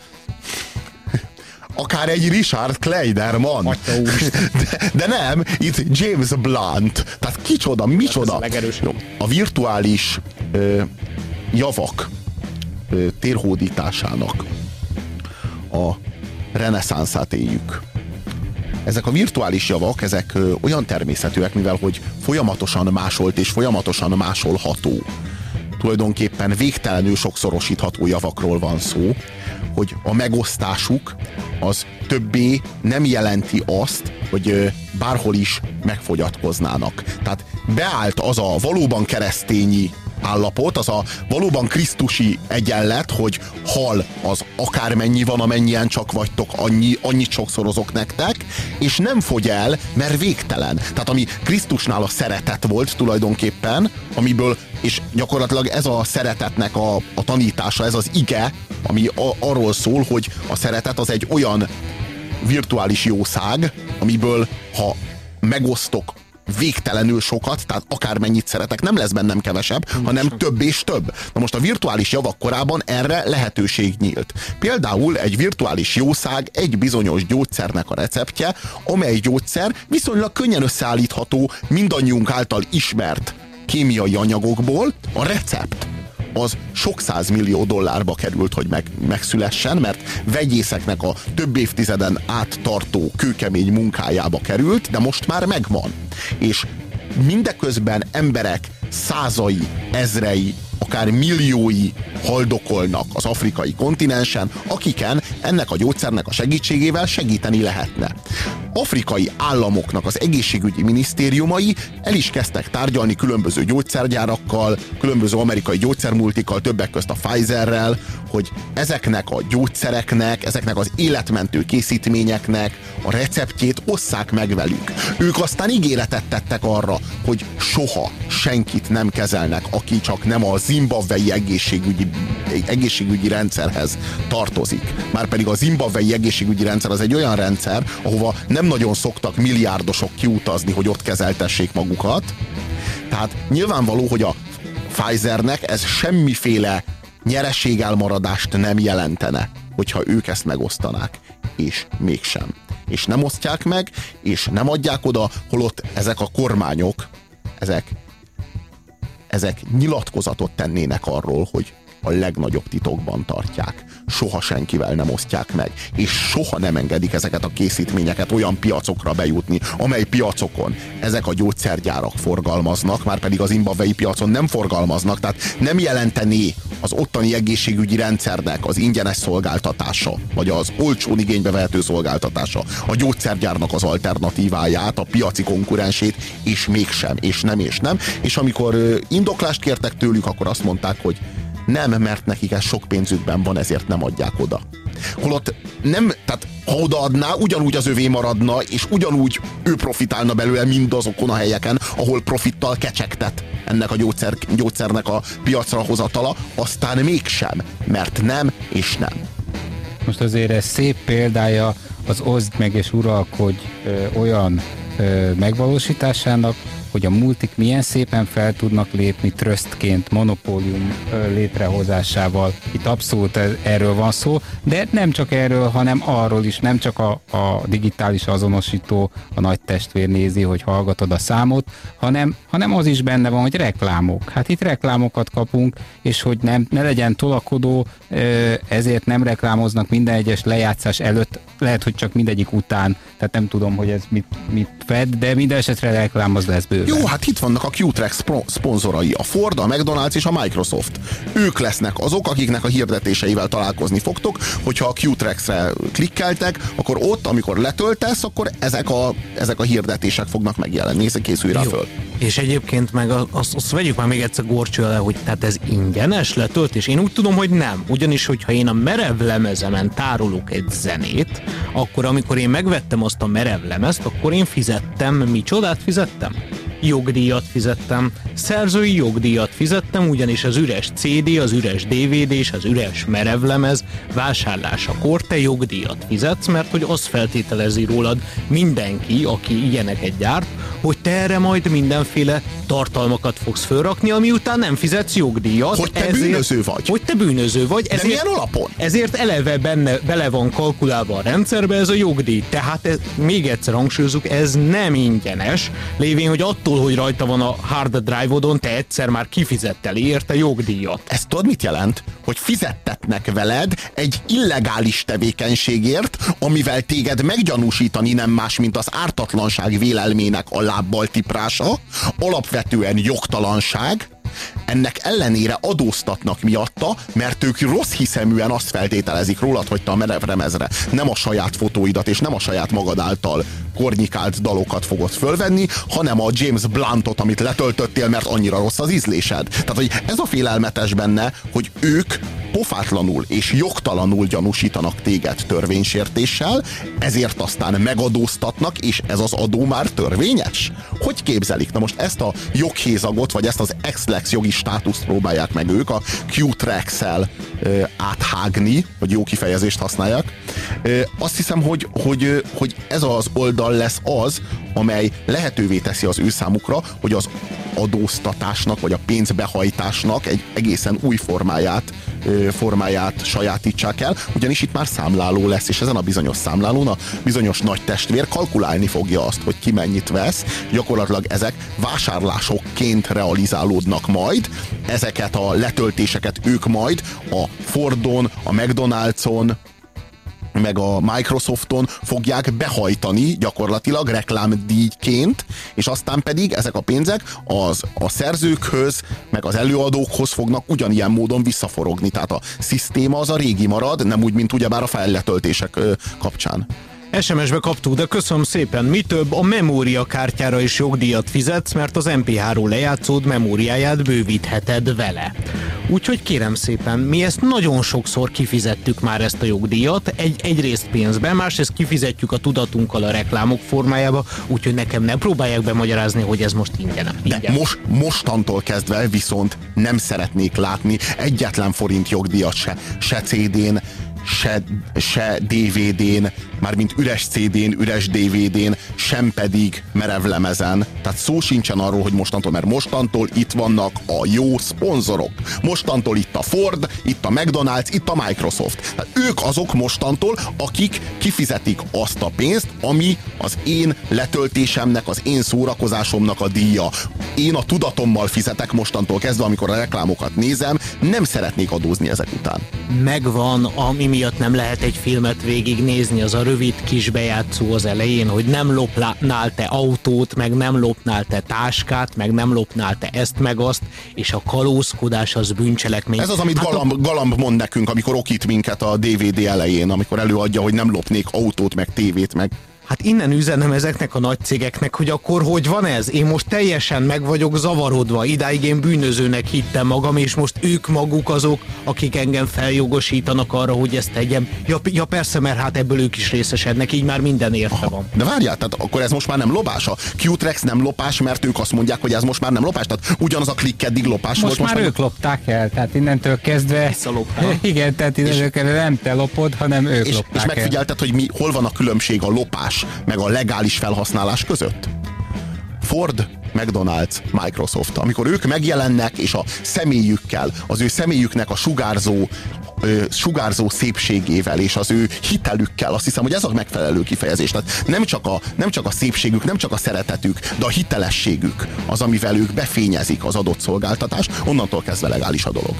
akár egy Richard Kleiderman. De, de nem, itt James Blunt. Tehát kicsoda, micsoda. A virtuális ö, javak ö, térhódításának a reneszánszát éljük. Ezek a virtuális javak, ezek ö, olyan természetűek, mivel hogy folyamatosan másolt és folyamatosan másolható, tulajdonképpen végtelenül sokszorosítható javakról van szó, hogy a megosztásuk az többé nem jelenti azt, hogy ö, bárhol is megfogyatkoznának. Tehát beállt az a valóban keresztényi állapot, az a valóban krisztusi egyenlet, hogy hal az akármennyi van, amennyien csak vagytok, annyi, annyit sokszorozok nektek, és nem fogy el, mert végtelen. Tehát ami Krisztusnál a szeretet volt tulajdonképpen, amiből, és gyakorlatilag ez a szeretetnek a, a tanítása, ez az ige, ami a, arról szól, hogy a szeretet az egy olyan virtuális jószág, amiből ha megosztok végtelenül sokat, tehát akármennyit szeretek, nem lesz bennem kevesebb, hanem több és több. Na most a virtuális javak korában erre lehetőség nyílt. Például egy virtuális jószág egy bizonyos gyógyszernek a receptje, amely gyógyszer viszonylag könnyen összeállítható mindannyiunk által ismert kémiai anyagokból. A recept az sok százmillió dollárba került, hogy meg, megszülessen, mert vegyészeknek a több évtizeden át tartó kőkemény munkájába került, de most már megvan. És mindeközben emberek százai, ezrei, akár milliói haldokolnak az afrikai kontinensen, akiken ennek a gyógyszernek a segítségével segíteni lehetne. Afrikai államoknak az egészségügyi minisztériumai el is kezdtek tárgyalni különböző gyógyszergyárakkal, különböző amerikai gyógyszermultikkal, többek közt a Pfizerrel, hogy ezeknek a gyógyszereknek, ezeknek az életmentő készítményeknek a receptjét osszák meg velük. Ők aztán ígéretet tettek arra, hogy soha senkit nem kezelnek, aki csak nem a zimbabwei egészségügyi, egészségügyi rendszerhez tartozik. Márpedig a zimbabwei egészségügyi rendszer az egy olyan rendszer, ahova nem nagyon szoktak milliárdosok kiutazni, hogy ott kezeltessék magukat. Tehát nyilvánvaló, hogy a Pfizernek ez semmiféle nyereségelmaradást nem jelentene, hogyha ők ezt megosztanák. És mégsem. És nem osztják meg, és nem adják oda, holott ezek a kormányok, ezek, ezek nyilatkozatot tennének arról, hogy a legnagyobb titokban tartják. Soha senkivel nem osztják meg, és soha nem engedik ezeket a készítményeket olyan piacokra bejutni, amely piacokon ezek a gyógyszergyárak forgalmaznak, már pedig az zimbabwei piacon nem forgalmaznak, tehát nem jelentené az ottani egészségügyi rendszernek az ingyenes szolgáltatása, vagy az olcsón igénybe vehető szolgáltatása, a gyógyszergyárnak az alternatíváját, a piaci konkurensét, és mégsem, és nem, és nem. És amikor indoklást kértek tőlük, akkor azt mondták, hogy nem, mert nekik ez sok pénzükben van, ezért nem adják oda. Holott nem, tehát ha odaadná, ugyanúgy az övé maradna, és ugyanúgy ő profitálna belőle mindazokon a helyeken, ahol profittal kecsegtet ennek a gyógyszer, gyógyszernek a piacra hozatala, aztán mégsem, mert nem és nem. Most azért ez szép példája az oszd meg és uralkodj ö, olyan ö, megvalósításának, hogy a multik milyen szépen fel tudnak lépni trösztként, monopólium létrehozásával. Itt abszolút erről van szó, de nem csak erről, hanem arról is, nem csak a, a digitális azonosító, a nagy testvér nézi, hogy hallgatod a számot, hanem, hanem az is benne van, hogy reklámok. Hát itt reklámokat kapunk, és hogy nem, ne legyen tolakodó, ezért nem reklámoznak minden egyes lejátszás előtt, lehet, hogy csak mindegyik után, tehát nem tudom, hogy ez mit, mit fed, de minden esetre reklámoz lesz bőven. Jó, hát itt vannak a Q-Trax szponzorai, a Ford, a McDonald's és a Microsoft. Ők lesznek azok, akiknek a hirdetéseivel találkozni fogtok, hogyha a Q-Trax-re klikkeltek, akkor ott, amikor letöltesz, akkor ezek a, ezek a hirdetések fognak megjelenni, és készülj rá föl. És egyébként meg azt, azt vegyük már még egyszer górcső alá, hogy tehát ez ingyenes letöltés? Én úgy tudom, hogy nem. Ugyanis, hogyha én a merev lemezemen tárolok egy zenét, akkor amikor én megvettem azt a merev lemezt, akkor én fizettem, micsodát fizettem? Jogdíjat fizettem, szerzői jogdíjat fizettem, ugyanis az üres cé dé, az üres dé vé dé és az üres merevlemez vásárlásakor te jogdíjat fizetsz, mert hogy azt feltételezi rólad mindenki, aki ilyeneket gyárt, hogy te erre majd mindenféle tartalmakat fogsz fölrakni, ami után nem fizetsz jogdíjat. Hogy te ezért, bűnöző vagy. Hogy te bűnöző vagy. De milyen alapon? Ezért eleve benne, bele van kalkulálva a rendszerbe ez a jogdíj. Tehát ez, még egyszer hangsúlyozunk, ez nem ingyenes, lévén, hogy attól, hogy rajta van a hard drive-odon, te egyszer már kifizettel érte jogdíjat. Ez tudod mit jelent? Hogy fizettetnek veled egy illegális tevékenységért, amivel téged meggyanúsítani nem más, mint az ártatlanság vélelmének a lábbal tiprása, alapvetően jogtalanság, ennek ellenére adóztatnak miatta, mert ők rossz hiszeműen azt feltételezik rólad, hogy te a merevremezre nem a saját fotóidat és nem a saját magad által kornyikált dalokat fogod fölvenni, hanem a James Bluntot, amit letöltöttél, mert annyira rossz az ízlésed. Tehát, hogy ez a félelmetes benne, hogy ők pofátlanul és jogtalanul gyanúsítanak téged törvénysértéssel, ezért aztán megadóztatnak, és ez az adó már törvényes? Hogy képzelik? Na most ezt a joghézagot, vagy ezt az ex-lex jogi státuszt próbálják meg ők a Q-Trax-el ö, áthágni, hogy jó kifejezést használják. Ö, azt hiszem, hogy, hogy, hogy ez az oldal lesz az, amely lehetővé teszi az ő számukra, hogy az adóztatásnak, vagy a pénzbehajtásnak egy egészen új formáját formáját sajátítsák el, ugyanis itt már számláló lesz, és ezen a bizonyos számlálón a bizonyos nagy testvér kalkulálni fogja azt, hogy ki mennyit vesz, gyakorlatilag ezek vásárlásokként realizálódnak majd, ezeket a letöltéseket ők majd a Fordon, a McDonald'son, meg a Microsofton fogják behajtani gyakorlatilag reklámdíjként, és aztán pedig ezek a pénzek az, a szerzőkhöz, meg az előadókhoz fognak ugyanilyen módon visszaforogni. Tehát a szisztéma az a régi marad, nem úgy, mint ugyebár a felletöltések kapcsán. es em es-be kaptuk, de köszönöm szépen. Mi több, a memóriakártyára is jogdíjat fizetsz, mert az em pé három lejátszód memóriáját bővítheted vele. Úgyhogy kérem szépen, mi ezt nagyon sokszor kifizettük már ezt a jogdíjat, egy, egyrészt pénzben, másrészt kifizetjük a tudatunkkal a reklámok formájába, úgyhogy nekem ne próbálják bemagyarázni, hogy ez most ingyen. De most, mostantól kezdve viszont nem szeretnék látni egyetlen forint jogdíjat se, se cé dén, se, se dé vé dén, mármint üres cé dén, üres dé vé dén, sem pedig merevlemezen. Tehát szó sincsen arról, hogy mostantól, mert mostantól itt vannak a jó szponzorok. Mostantól itt a Ford, itt a McDonald's, itt a Microsoft. Tehát ők azok mostantól, akik kifizetik azt a pénzt, ami az én letöltésemnek, az én szórakozásomnak a díja. Én a tudatommal fizetek mostantól kezdve, amikor a reklámokat nézem, nem szeretnék adózni ezek után. Megvan, ami miatt nem lehet egy filmet végignézni, az a rövid kis bejátszó az elején, hogy nem lopnál te autót, meg nem lopnál te táskát, meg nem lopnál te ezt meg azt, és a kalózkodás az bűncselekmény. Ez az, amit hát Galamb, a... Galamb mond nekünk, amikor okít minket a dé vé dé elején, amikor előadja, hogy nem lopnék autót, meg tévét, meg... Hát innen üzenem ezeknek a nagy cégeknek, hogy akkor hogy van ez? Én most teljesen meg vagyok zavarodva, idáig én bűnözőnek hittem magam, és most ők maguk azok, akik engem feljogosítanak arra, hogy ezt tegyem. Ja, ja persze, mert hát ebből ők is részesednek, így már minden érte van. De várjál, tehát akkor ez most már nem lopás? A Qtrex nem lopás, mert ők azt mondják, hogy ez most már nem lopás? Tehát ugyanaz a klikk eddig lopás most volt. Most már ők meg... lopták el, tehát innentől kezdve... Visszalopták. Igen, tehát innentől kezdve nem te lopod, hanem ők és, lopták és megfigyelted, el. hogy mi, hol van a különbség a lopás meg a legális felhasználás között? Ford, McDonald's, Microsoft. Amikor ők megjelennek, és a személyükkel, az ő személyüknek a sugárzó, ö, sugárzó szépségével, és az ő hitelükkel, azt hiszem, hogy ez a megfelelő kifejezés. Tehát nem csak a, nem csak a szépségük, nem csak a szeretetük, de a hitelességük az, amivel ők befényezik az adott szolgáltatást, onnantól kezdve legális a dolog.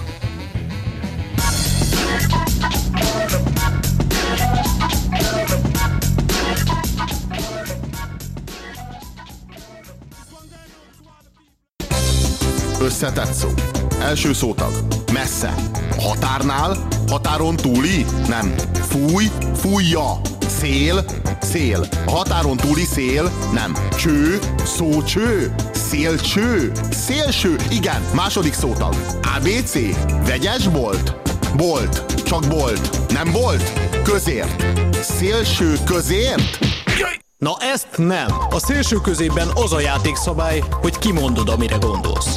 Összetett szó. Első szótag. Messze. Határnál? Határon túli? Nem. Fúj? Fújja. Szél? Szél. A határon túli szél? Nem. Cső? Szócső? Szélcső? Szélső? Igen. Második szótag. á bé cé? Vegyes bolt? Bolt. Csak bolt. Nem bolt? Közért. Szélső közért? Na ezt nem. A szélső középben az a játékszabály, hogy kimondod, amire gondolsz.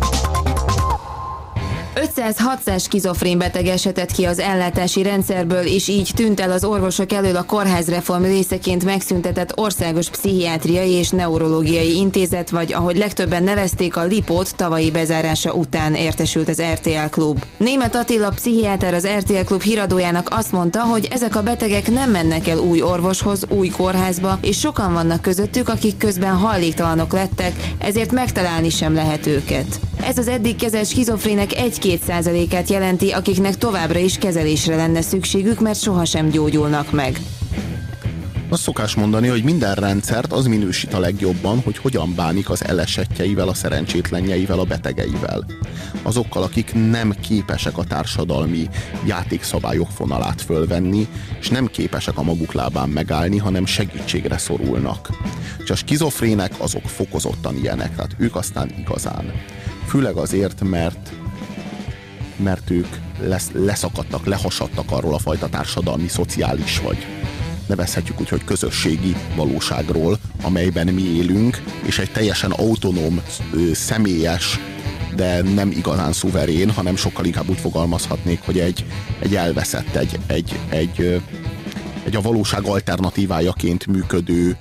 ötszáz-hatszáz skizofrén beteg eshetett ki az ellátási rendszerből, és így tűnt el az orvosok elől a kórházreform részeként megszüntetett Országos Pszichiátriai és Neurológiai Intézet, vagy ahogy legtöbben nevezték, a Lipót tavalyi bezárása után, értesült az er té el Klub. Németh Attila pszichiáter, az er té el Klub híradójának azt mondta, hogy ezek a betegek nem mennek el új orvoshoz, új kórházba, és sokan vannak közöttük, akik közben hajléktalanok lettek, ezért megtalálni sem lehet őket. Ez az eddig kezelt skizofrének egy-két százalékát jelenti, akiknek továbbra is kezelésre lenne szükségük, mert sohasem gyógyulnak meg. Azt szokás mondani, hogy minden rendszert az minősít a legjobban, hogy hogyan bánik az elesettjeivel, a szerencsétlenjeivel, a betegeivel. Azokkal, akik nem képesek a társadalmi játékszabályok fonalát fölvenni, és nem képesek a maguk lábán megállni, hanem segítségre szorulnak. És a skizofrének azok fokozottan ilyenek, tehát ők aztán igazán. Főleg azért, mert, mert ők lesz, leszakadtak, lehasadtak arról a fajta társadalmi, szociális vagy nevezhetjük úgy, hogy közösségi valóságról, amelyben mi élünk, és egy teljesen autonóm, személyes, de nem igazán szuverén, hanem sokkal inkább úgy fogalmazhatnék, hogy egy, egy elveszett, egy, egy, egy, egy a valóság alternatívájaként működő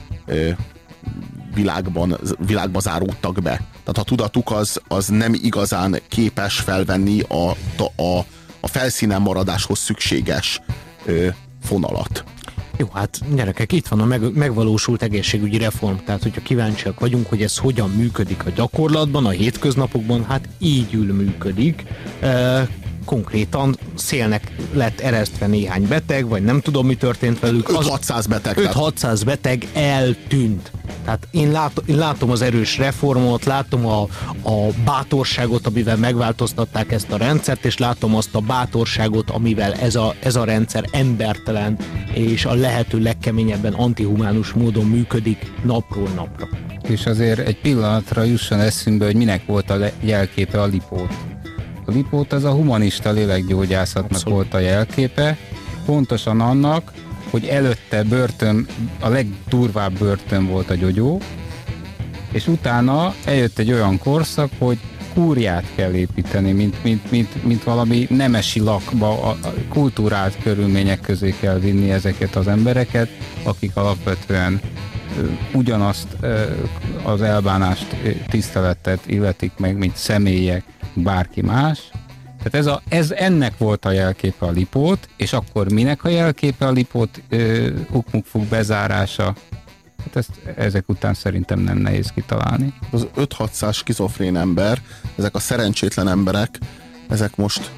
világban, világba záródtak be. Tehát a tudatuk az, az nem igazán képes felvenni a, a, a felszínen maradáshoz szükséges ö, fonalat. Jó, hát gyerekek, itt van a meg, megvalósult egészségügyi reform, tehát hogyha kíváncsiak vagyunk, hogy ez hogyan működik a gyakorlatban, a hétköznapokban, hát így ül működik. E, konkrétan szélnek lett eresztve néhány beteg, vagy nem tudom, mi történt velük. öt-hatszáz beteg. öt-hatszáz beteg eltűnt. Tehát én, lát, én látom az erős reformot, látom a, a bátorságot, amivel megváltoztatták ezt a rendszert, és látom azt a bátorságot, amivel ez a, ez a rendszer embertelen, és a lehető legkeményebben antihumánus módon működik napról napra. És azért egy pillanatra jusson eszünkbe, hogy minek volt a jelképe a Lipót. A Lipót az a humanista lélekgyógyászatnak Abszolút. Volt a jelképe, pontosan annak, hogy előtte börtön, a legdurvább börtön volt a Gyogyó, és utána eljött egy olyan korszak, hogy kúriát kell építeni, mint, mint, mint, mint valami nemesi lakba, a, a kultúrált körülmények közé kell vinni ezeket az embereket, akik alapvetően ugyanazt az elbánást, tiszteletet illetik meg, mint személyek, bárki más. Tehát ez, a, ez ennek volt a jelképe a Lipót, és akkor minek a jelképe a Lipót ukmukfuk bezárása? Hát ezt ezek után szerintem nem nehéz kitalálni. Az öt-hatszáz skizofrén ember, ezek a szerencsétlen emberek, ezek most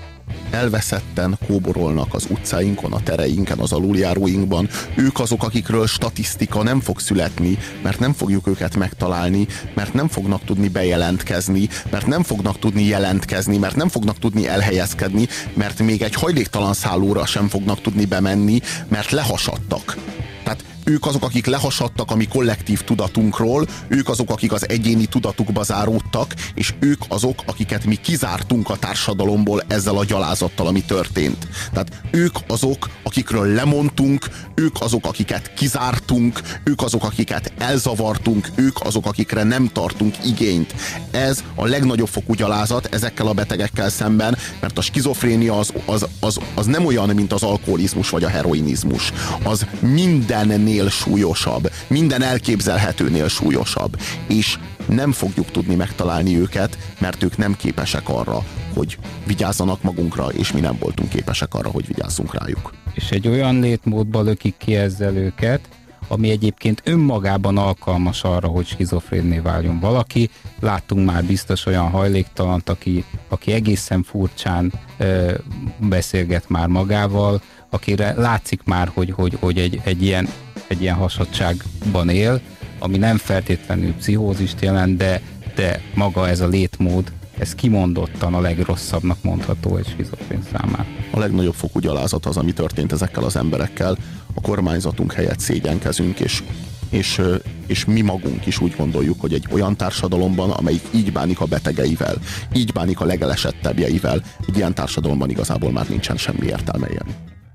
elveszetten kóborolnak az utcáinkon, a tereinken, az aluljáróinkban. Ők azok, akikről statisztika nem fog születni, mert nem fogjuk őket megtalálni, mert nem fognak tudni bejelentkezni, mert nem fognak tudni jelentkezni, mert nem fognak tudni elhelyezkedni, mert még egy hajléktalan szállóra sem fognak tudni bemenni, mert lehasadtak. Tehát ők azok, akik lehasadtak a mi kollektív tudatunkról, ők azok, akik az egyéni tudatukba záródtak, és ők azok, akiket mi kizártunk a társadalomból ezzel a gyalázattal, ami történt. Tehát ők azok, akikről lemondtunk, ők azok, akiket kizártunk, ők azok, akiket elzavartunk, ők azok, akikre nem tartunk igényt. Ez a legnagyobb fokú gyalázat ezekkel a betegekkel szemben, mert a skizofrénia az, az, az, az nem olyan, mint az alkoholizmus vagy a heroinizmus. Az mindennél súlyosabb, minden elképzelhetőnél súlyosabb, és nem fogjuk tudni megtalálni őket, mert ők nem képesek arra, hogy vigyázzanak magunkra, és mi nem voltunk képesek arra, hogy vigyázzunk rájuk. És egy olyan létmódba lökik ki ezzel őket, ami egyébként önmagában alkalmas arra, hogy skizofrénné váljon valaki. Láttunk már biztos olyan hajléktalant, aki, aki egészen furcsán ö, beszélget már magával, akire látszik már, hogy, hogy, hogy egy, egy, ilyen, egy ilyen hasadságban él, ami nem feltétlenül pszichózist jelent, de, de maga ez a létmód, ez kimondottan a legrosszabbnak mondható egy skizofrén számára. A legnagyobb fokú gyalázat az, ami történt ezekkel az emberekkel. A kormányzatunk helyett szégyenkezünk, és, és, és mi magunk is úgy gondoljuk, hogy egy olyan társadalomban, amelyik így bánik a betegeivel, így bánik a legelesettebbjeivel, egy ilyen társadalomban igazából már nincsen semmi értelme élni.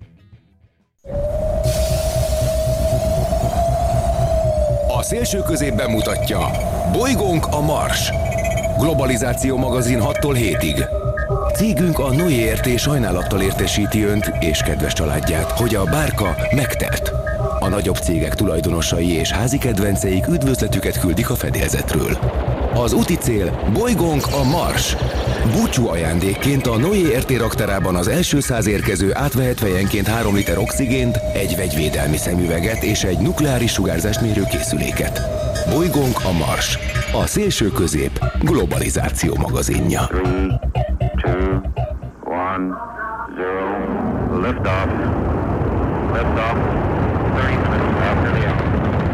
A Szélső Közép bemutatja: Bolygónk a Mars. Globalizáció magazin hattól hétig. Cégünk a Noé er té sajnálattal értesíti önt és kedves családját, hogy a bárka megtelt. A nagyobb cégek tulajdonosai és házi kedvenceik üdvözletüket küldik a fedélzetről. Az úti cél: bolygónk a Mars. Búcsú ajándékként a Noé er té rakterában az első száz érkező átvehet fejenként három liter oxigént, egy vegyvédelmi szemüveget és egy nukleáris sugárzásmérő készüléket. Bolygónk a Mars. A Szélső Közép globalizáció magazinja. Three, two, one, zero, lift off, lift off, thirty minutes after the hour.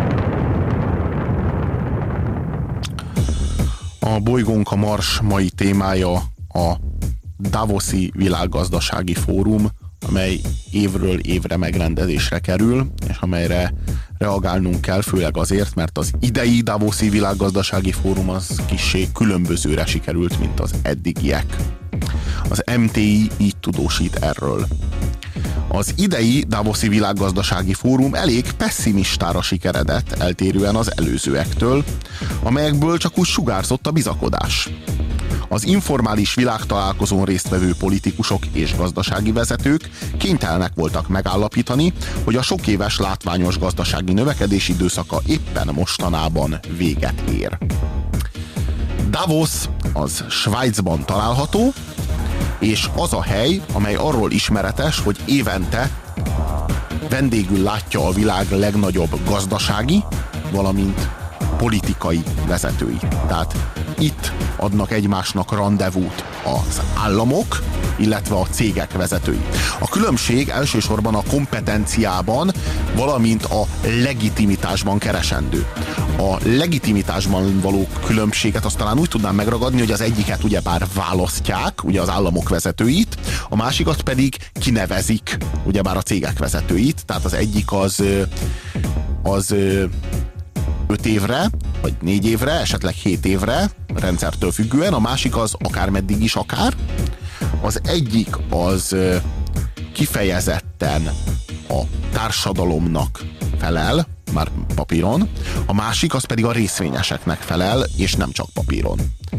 A Bolygónk a Mars mai témája a Davoszi Világgazdasági Fórum, amely évről évre megrendezésre kerül, és amelyre reagálnunk kell, főleg azért, mert az idei Davoszi Világgazdasági Fórum az kissé különbözőre sikerült, mint az eddigiek. Az em té i így tudósít erről. Az idei Davoszi Világgazdasági Fórum elég pesszimistára sikeredett, eltérően az előzőektől, amelyekből csak úgy sugárzott a bizakodás. Az informális világtalálkozón résztvevő politikusok és gazdasági vezetők kénytelenek voltak megállapítani, hogy a sokéves látványos gazdasági növekedés időszaka éppen mostanában véget ér. Davos az Svájcban található, és az a hely, amely arról ismeretes, hogy évente vendégül látja a világ legnagyobb gazdasági, valamint politikai vezetői. Tehát itt adnak egymásnak randevút az államok, illetve a cégek vezetői. A különbség elsősorban a kompetenciában, valamint a legitimitásban keresendő. A legitimitásban való különbséget azt talán úgy tudnám megragadni, hogy az egyiket ugyebár választják, ugye az államok vezetőit, a másikat pedig kinevezik, ugyebár a cégek vezetőit, tehát az egyik az az öt évre, vagy négy évre, esetleg hét évre, rendszertől függően, a másik az akármeddig is akár. Az egyik az kifejezetten a társadalomnak felel, már papíron, a másik az pedig a részvényeseknek felel, és nem csak papíron.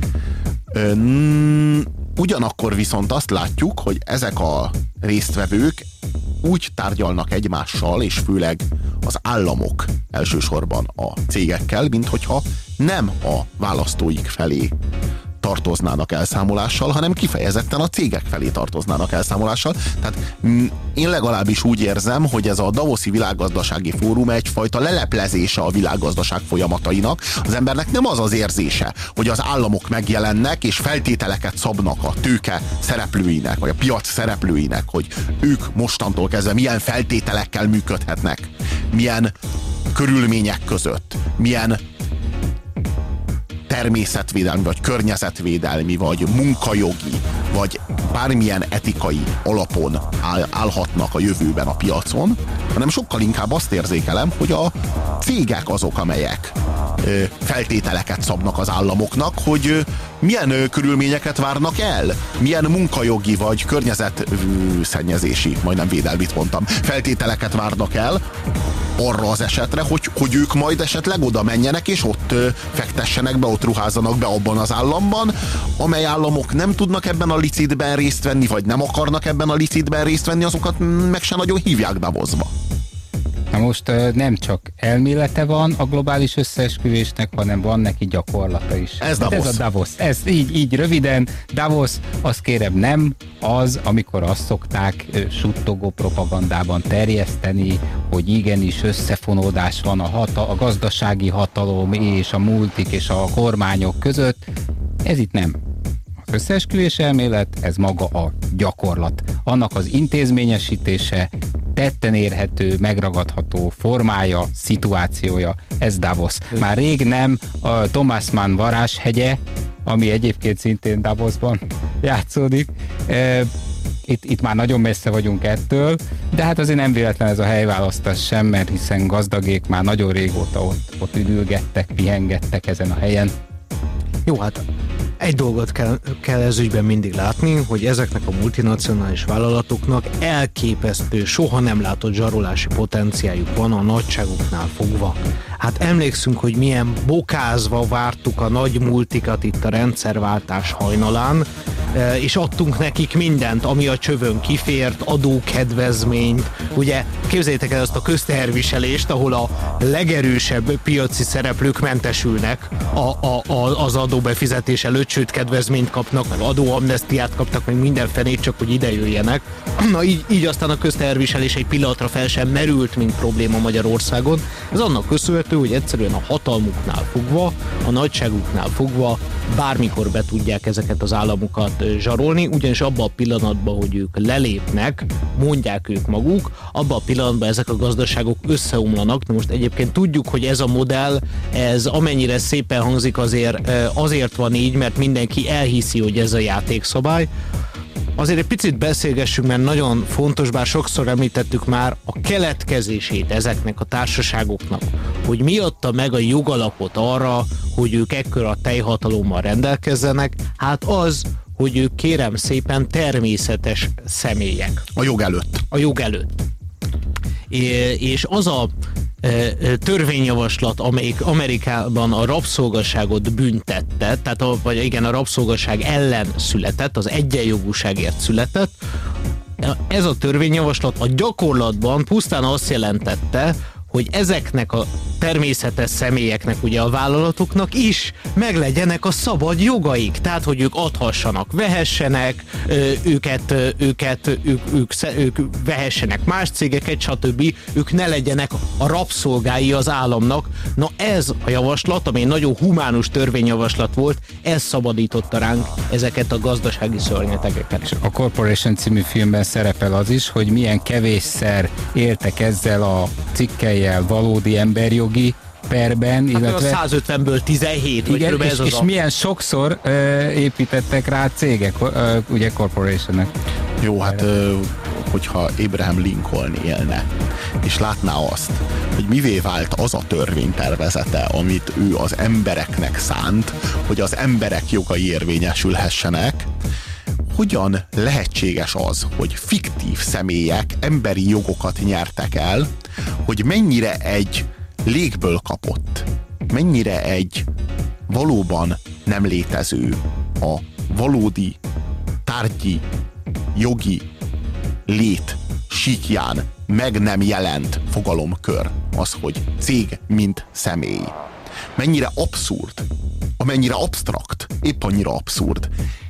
Ugyanakkor viszont azt látjuk, hogy ezek a résztvevők úgy tárgyalnak egymással, és főleg az államok elsősorban a cégekkel, mint hogyha nem a választóik felé tartoznának elszámolással, hanem kifejezetten a cégek felé tartoznának elszámolással. Tehát én legalábbis úgy érzem, hogy ez a Davoszi Világgazdasági Fórum egyfajta leleplezése a világgazdaság folyamatainak. Az embernek nem az az érzése, hogy az államok megjelennek és feltételeket szabnak a tőke szereplőinek, vagy a piac szereplőinek, hogy ők mostantól kezdve milyen feltételekkel működhetnek, milyen körülmények között, milyen természetvédelmi, vagy környezetvédelmi, vagy munkajogi, vagy bármilyen etikai alapon áll, állhatnak a jövőben a piacon, hanem sokkal inkább azt érzékelem, hogy a cégek azok, amelyek ö, feltételeket szabnak az államoknak, hogy ö, milyen ö, körülményeket várnak el, milyen munkajogi, vagy környezetszennyezési, majdnem védelmit mondtam, feltételeket várnak el arra az esetre, hogy, hogy ők majd esetleg oda menjenek, és ott ö, fektessenek be, ott ruházzanak be abban az államban, amely államok nem tudnak ebben a licitben részt venni, vagy nem akarnak ebben a licitben részt venni, azokat meg se nagyon hívják Davosba. Na most nem csak elmélete van a globális összeesküvésnek, hanem van neki gyakorlata is. Ez Davos. Hát ez a Davos. Ez így, így röviden. Davos, azt kérem, nem az, amikor azt szokták suttogó propagandában terjeszteni, hogy igenis összefonódás van a, hata, a gazdasági hatalom és a multik és a kormányok között. Ez itt nem. Az összeesküvés elmélet, ez maga a gyakorlat. Annak az intézményesítése, tetten érhető, megragadható formája, szituációja, ez Davos. Már rég nem a Thomas Mann varázshegye, ami egyébként szintén Davosban játszódik. E, itt, itt már nagyon messze vagyunk ettől, de hát azért nem véletlen ez a helyválasztás sem, mert hiszen gazdagék már nagyon régóta ott, ott üdülgettek, pihengettek ezen a helyen. Jó, hát egy dolgot kell, kell ez ügyben mindig látni, hogy ezeknek a multinacionális vállalatoknak elképesztő, soha nem látott zsarolási potenciáljuk van a nagyságuknál fogva. Hát emlékszünk, hogy milyen bokázva vártuk a nagy multikat itt a rendszerváltás hajnalán, és adtunk nekik mindent, ami a csövön kifért, adókedvezményt. Ugye képzeljétek el azt a közteherviselést, ahol a legerősebb piaci szereplők mentesülnek a, a, a, az adóbefizetés előtt, sőt kedvezményt kapnak, meg adóamnesztiát kaptak, meg minden fenét, csak hogy ide jöjjenek. Na így, így aztán a közteherviselés egy pillanatra fel sem merült, mint probléma Magyarországon. Ez annak köszönhető, hogy egyszerűen a hatalmuknál fogva, a nagyságuknál fogva bármikor be tudják ezeket az államokat zsarolni, ugyanis abban a pillanatban, hogy ők lelépnek, mondják ők maguk, abban a pillanatban ezek a gazdaságok összeomlanak. Na most egyébként tudjuk, hogy ez a modell, ez amennyire szépen hangzik, azért, azért van így, mert mindenki elhiszi, hogy ez a játékszabály. Azért egy picit beszélgessünk, mert nagyon fontos, bár sokszor említettük már a keletkezését ezeknek a társaságoknak, hogy mi adta meg a jogalapot arra, hogy ők ekkora teljhatalommal rendelkezzenek, hát az, hogy ők kérem szépen természetes személyek. A jog előtt. A jog előtt. É, és az a törvényjavaslat, amelyik Amerikában a rabszolgaságot büntette, tehát a, vagy igen, a rabszolgaság ellen született, az egyenjogúságért született, ez a törvényjavaslat a gyakorlatban pusztán azt jelentette, hogy ezeknek a természetes személyeknek, ugye a vállalatoknak is meglegyenek a szabad jogaik, tehát hogy ők adhassanak, vehessenek, őket, őket ők, ők, ők vehessenek más cégeket, stb. Ők ne legyenek a rabszolgái az államnak. Na ez a javaslat, ami egy nagyon humánus törvényjavaslat volt, ez szabadította ránk ezeket a gazdasági szörnyetegeket. És a Corporation című filmben szerepel az is, hogy milyen kevésszer éltek ezzel a cikkellyel valódi emberjogi perben, hát illetve... a százötvenből tizenhét, vagy igen, és, ez az és a... milyen sokszor ö, építettek rá cégek, ö, ugye Corporation-nek. Jó, hát ö, hogyha Abraham Lincoln élne, és látná azt, hogy mivé vált az a törvénytervezete, amit ő az embereknek szánt, hogy az emberek jogai érvényesülhessenek, hogyan lehetséges az, hogy fiktív személyek emberi jogokat nyertek el, hogy mennyire egy légből kapott, mennyire egy valóban nem létező, a valódi tárgyi, jogi lét síkján meg nem jelent fogalomkör az, hogy cég mint személy. Mennyire abszurd, amennyire absztrakt, épp annyira abszurd.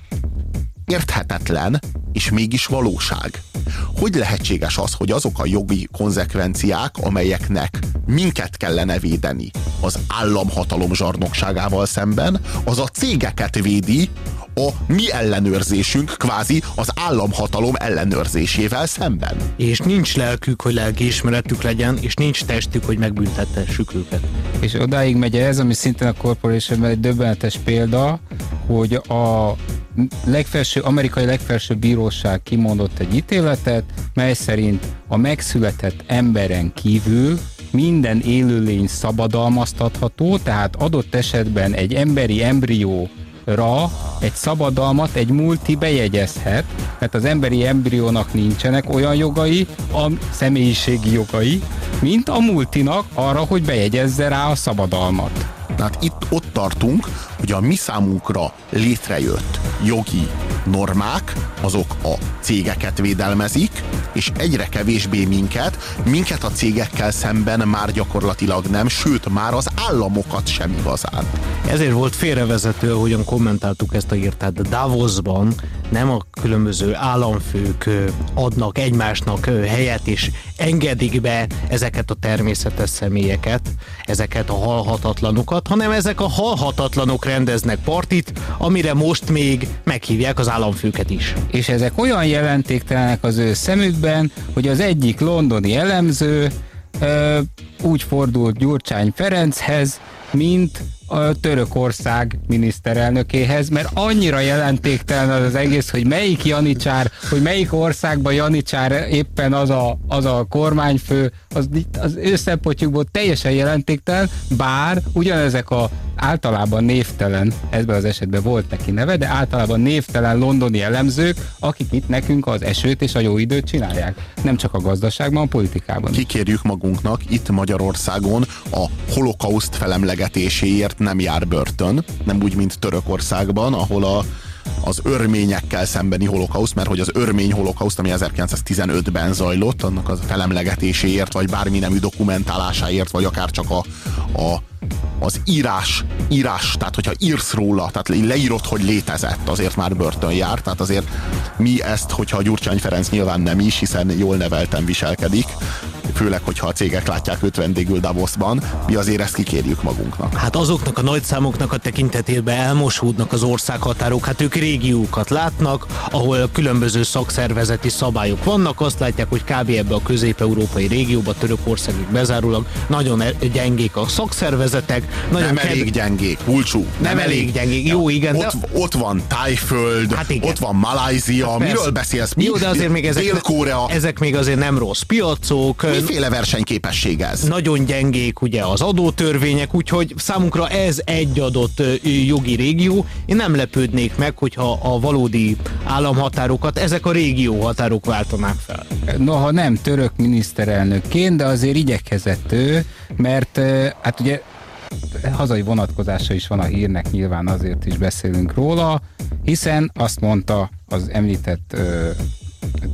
Érthetetlen, és mégis valóság. Hogy lehetséges az, hogy azok a jogi konzekvenciák, amelyeknek minket kellene védeni az államhatalom zsarnokságával szemben, az a cégeket védi a mi ellenőrzésünk, kvázi az államhatalom ellenőrzésével szemben. És nincs lelkük, hogy lelkiismeretük legyen, és nincs testük, hogy megbüntetessük őket. És odáig megy ez, ami szintén a Corporationben egy döbbenetes példa, hogy a legfelső, amerikai legfelsőbb bíróság kimondott egy ítéletet, mely szerint a megszületett emberen kívül minden élőlény szabadalmaztatható, tehát adott esetben egy emberi embrió ra egy szabadalmat egy multi bejegyezhet, mert az emberi embriónak nincsenek olyan jogai, a személyiségi jogai, mint a multinak arra, hogy bejegyezze rá a szabadalmat. Tehát itt ott tartunk, hogy a mi számunkra létrejött jogi normák, azok a cégeket védelmezik, és egyre kevésbé minket, minket a cégekkel szemben már gyakorlatilag nem, sőt már az államokat sem igazán. Ezért volt félrevezető, ahogyan kommentáltuk ezt a hírt, tehát Davosban nem a különböző államfők adnak egymásnak helyet, és engedik be ezeket a természetes személyeket, ezeket a halhatatlanokat, hanem ezek a halhatatlanok rendeznek partit, amire most még meghívják az államfőket is. És ezek olyan jelentéktelenek az ő szemükben, hogy az egyik londoni elemző ö, úgy fordult Gyurcsány Ferenchez, mint a Törökország miniszterelnökéhez, mert annyira jelentéktelen az, az egész, hogy melyik janicsár, hogy melyik országban janicsár éppen az a, az a kormányfő, az, az ő szempontjukból teljesen jelentéktelen, bár ugyanezek a általában névtelen, ebben az esetben volt neki neve, de általában névtelen londoni elemzők, akik itt nekünk az esőt és a jó időt csinálják. Nem csak a gazdaságban, a politikában. Kikérjük magunknak, itt Magyarországon a holokauszt felemlegetéséért nem jár börtön, nem úgy, mint Törökországban, ahol a az örményekkel szembeni holokauszt, mert hogy az örmény holokauszt, ami ezerkilencszáztizenötben zajlott, annak a felemlegetéséért, vagy bármi nemű dokumentálásáért, vagy akár csak a, a, az írás, írás, tehát hogyha írsz róla, tehát leírod, hogy létezett, azért már börtön jár, tehát azért mi ezt, hogyha a Gyurcsány Ferenc nyilván nem is, hiszen jól nevelten viselkedik, főleg, hogyha a cégek látják őt vendégül Davosban, mi azért ezt kikérjük magunknak. Hát azoknak a nagyszámoknak a tekintetében elmosódnak az országhatárok, hát ők régiókat látnak, ahol különböző szakszervezeti szabályok vannak, azt látják, hogy kb. Ebbe a közép-európai régióba, Törökországig bezárólag nagyon gyengék a szakszervezetek. Nagyon nem ked... elég gyengék, Bulcsú. Nem, nem elég, elég gyengék, jó, igen. Ott, de... ott van Tájföld, hát ott van Malajzia, hát miről beszélsz? Mi? Jó, de azért még ezek, Dél-Korea. ezek még azért nem rossz piacok. Miféle versenyképesség ez? Nagyon gyengék ugye az adótörvények, úgyhogy számunkra ez egy adott jogi régió. Én nem lepődnék meg, hogyha a valódi államhatárokat ezek a régió határok váltanák fel. Noha nem török miniszterelnökként, de azért igyekezett ő, mert hát ugye hazai vonatkozása is van a hírnek, nyilván azért is beszélünk róla, hiszen azt mondta az említett ö,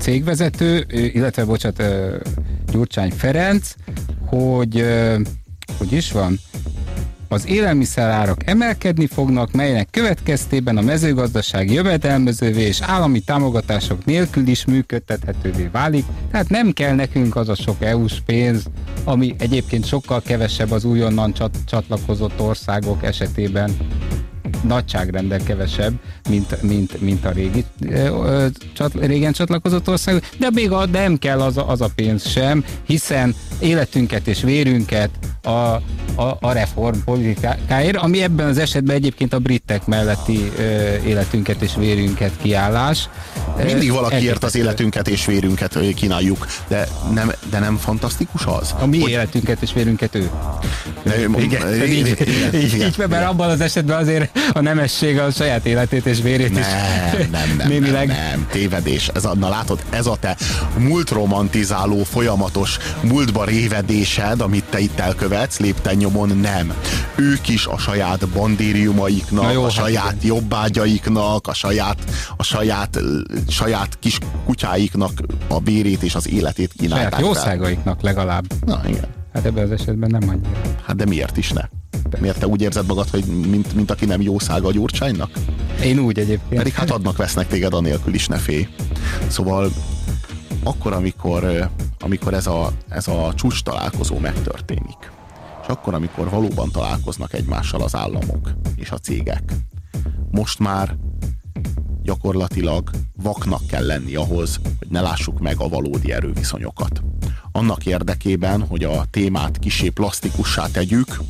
cégvezető, illetve bocsánat, ö, Gyurcsány Ferenc, hogy ö, hogy is van, az élelmiszerárak emelkedni fognak, melynek következtében a mezőgazdaság jövedelmezővé és állami támogatások nélkül is működtethetővé válik, tehát nem kell nekünk az a sok é u-s pénz, ami egyébként sokkal kevesebb az újonnan csat- csatlakozott országok esetében, nagyságrendel kevesebb, mint, mint, mint a régi, ö, csat, régen csatlakozott országok, de még a, nem kell az a, az a pénz sem, hiszen életünket és vérünket a, a, a reformpolitikáért, ami ebben az esetben egyébként a britek melletti ö, életünket és vérünket kiállás. Mindig valakiért az életünket és vérünket kínáljuk, de nem, de nem fantasztikus az? A mi hogy... életünket és vérünket ő. De, igen, igen, így, igen, így, igen, így, mert abban az esetben azért a nemesség a saját életét és vérét nem, is nem, nem, némileg... nem, nem, tévedés. Ez a, na látod, ez a te múlt romantizáló, folyamatos múltba révedésed, amit te itt elkövetsz, lépten nyomon, nem. Ők is a saját bandériumaiknak, jó, a saját hát jobbágyaiknak, a saját, a saját, saját kis kutyáiknak a vérét és az életét kínálták fel. Saját jószágaiknak legalább. Na, igen. Hát ebben az esetben nem annyira. Hát de miért is ne? Miért te úgy érzed magad, hogy mint, mint aki nem jószága a Gyurcsánynak? Én úgy egyébként. Pedig hát adnak, vesznek téged anélkül is, ne félj. Szóval akkor, amikor, amikor ez, a, ez a csúcs találkozó megtörténik, és akkor, amikor valóban találkoznak egymással az államok és a cégek, most már gyakorlatilag vaknak kell lenni ahhoz, hogy ne lássuk meg a valódi erőviszonyokat. Annak érdekében, hogy a témát kissé plastikussá tegyük,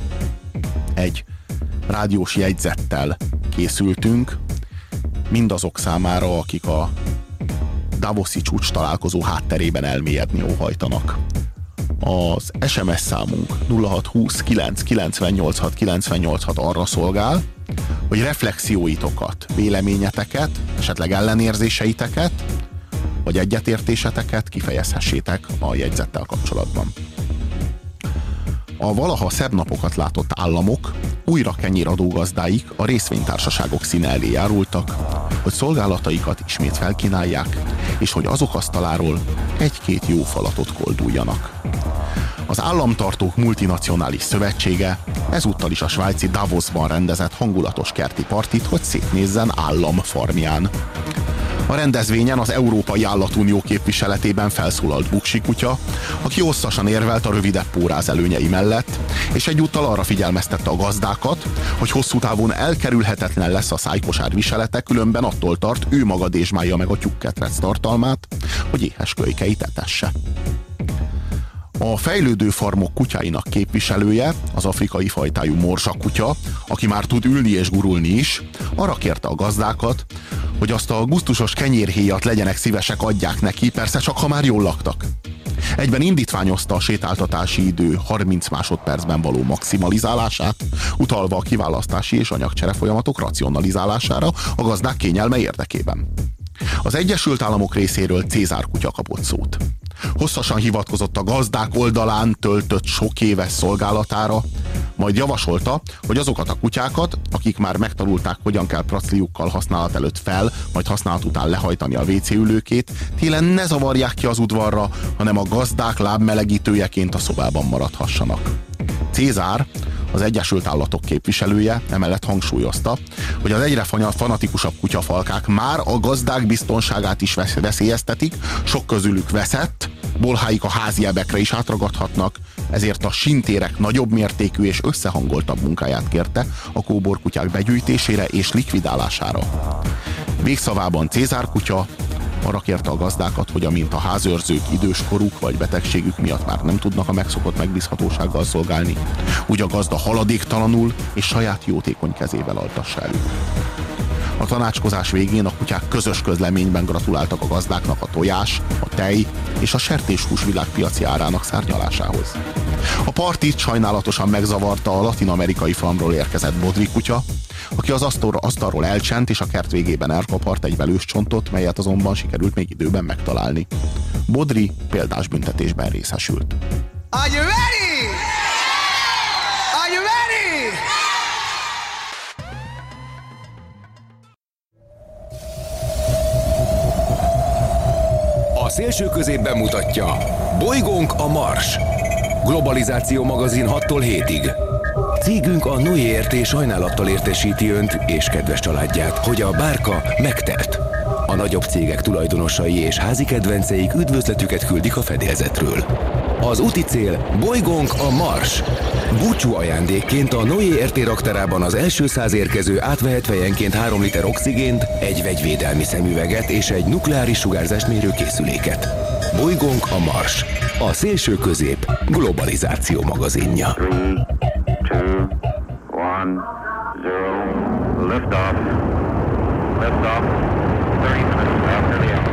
egy rádiós jegyzettel készültünk, mindazok számára, akik a Davoszi csúcs találkozó hátterében elmélyedni óhajtanak. Az es em es számunk nulla hat húsz kilenc kilencvennyolc hat kilencvennyolc hat arra szolgál, hogy reflexióitokat, véleményeteket, esetleg ellenérzéseiteket, vagy egyetértéseteket kifejezhessétek a jegyzettel kapcsolatban. A valaha szebb napokat látott államok újra kenyéradó gazdáik a részvénytársaságok színe elé járultak, hogy szolgálataikat ismét felkínálják, és hogy azok asztaláról egy-két jó falatot kolduljanak. Az Államtartók Multinacionális Szövetsége ezúttal is a svájci Davosban rendezett hangulatos kerti partit, hogy szétnézzen állam farmján. A rendezvényen az Európai Állatunió képviseletében felszólalt Buksi kutya, aki hosszasan érvelt a rövidebb póráz előnyei mellett, és egyúttal arra figyelmeztette a gazdákat, hogy hosszú távon elkerülhetetlen lesz a szájkosár viselete, különben attól tart, ő maga dézsmálja meg a tyúkketrec tartalmát, hogy éhes kölykeit etesse. A fejlődő farmok kutyáinak képviselője, az afrikai fajtájú morzsakutya, aki már tud ülni és gurulni is, arra kérte a gazdákat, hogy azt a gusztusos kenyérhéjat legyenek szívesek, adják neki, persze csak ha már jól laktak. Egyben indítványozta a sétáltatási idő harminc másodpercben való maximalizálását, utalva a kiválasztási és anyagcsere folyamatok racionalizálására a gazdák kényelme érdekében. Az Egyesült Államok részéről Cézár kutya kapott szót. Hosszasan hivatkozott a gazdák oldalán töltött sok éves szolgálatára, majd javasolta, hogy azokat a kutyákat, akik már megtanulták, hogyan kell pracliukkal használat előtt fel, majd használat után lehajtani a vé cé ülőkét, télen ne zavarják ki az udvarra, hanem a gazdák lábmelegítőjeként a szobában maradhassanak. Cézár, az Egyesült Állatok képviselője emellett hangsúlyozta, hogy az egyre fanatikusabb kutyafalkák már a gazdák biztonságát is veszélyeztetik, sok közülük veszett, bolháik a háziebekre is átragadhatnak, ezért a sintérek nagyobb mértékű és összehangoltabb munkáját kérte a kóborkutyák begyűjtésére és likvidálására. Végszavában Cézár kutya arra kérte a gazdákat, hogy amint a házőrzők időskoruk vagy betegségük miatt már nem tudnak a megszokott megbízhatósággal szolgálni, úgy a gazda haladéktalanul és saját jótékony kezével altassa elő. A tanácskozás végén a kutyák közös közleményben gratuláltak a gazdáknak a tojás, a tej és a sertéshús világpiaci árának szárnyalásához. A partit sajnálatosan megzavarta a latin-amerikai farmról érkezett Bodri kutya, aki az asztalról elcsent és a kert végében elkapart egy velős csontot, melyet azonban sikerült még időben megtalálni. Bodri példás büntetésben részesült. Are you ready? Are you ready? A Szélső Középben mutatja: Bolygónk a Mars. Globalizáció magazin hattól hétig. Cégünk a Noé er té sajnálattal értesíti önt és kedves családját, hogy a bárka megtelt. A nagyobb cégek tulajdonosai és házi kedvenceik üdvözletüket küldik a fedélzetről. Az úti cél bolygónk a Mars. Búcsú ajándékként a Noé er té rakterában az első száz érkező átvehet fejenként három liter oxigént, egy vegyvédelmi szemüveget és egy nukleáris sugárzást mérő készüléket. Bolygónk a Mars. A szélső közép globalizáció magazinja. Three, two, one, zero. Lift off. Lift off. thirty minutes after the hour.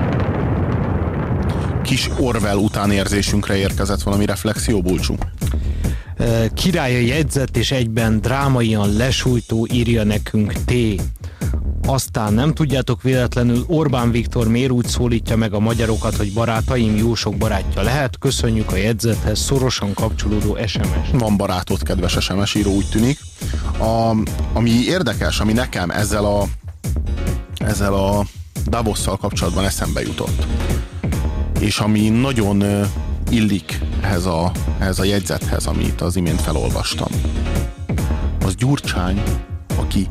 Kis Orwell utánérzésünkre érkezett valami reflexió, Bulcsú? Királya jegyzett és egyben drámaian lesújtó, írja nekünk T. Aztán nem tudjátok véletlenül, Orbán Viktor miért úgy szólítja meg a magyarokat, hogy barátaim, jó sok barátja lehet. Köszönjük a jegyzethez szorosan kapcsolódó es em es. Van barátod, kedves es em es író, úgy tűnik. A, ami érdekes, ami nekem ezzel a ezzel a Davosszal kapcsolatban eszembe jutott, és ami nagyon uh, illik ehhez a, ehhez a jegyzethez, amit az imént felolvastam, az Gyurcsány, aki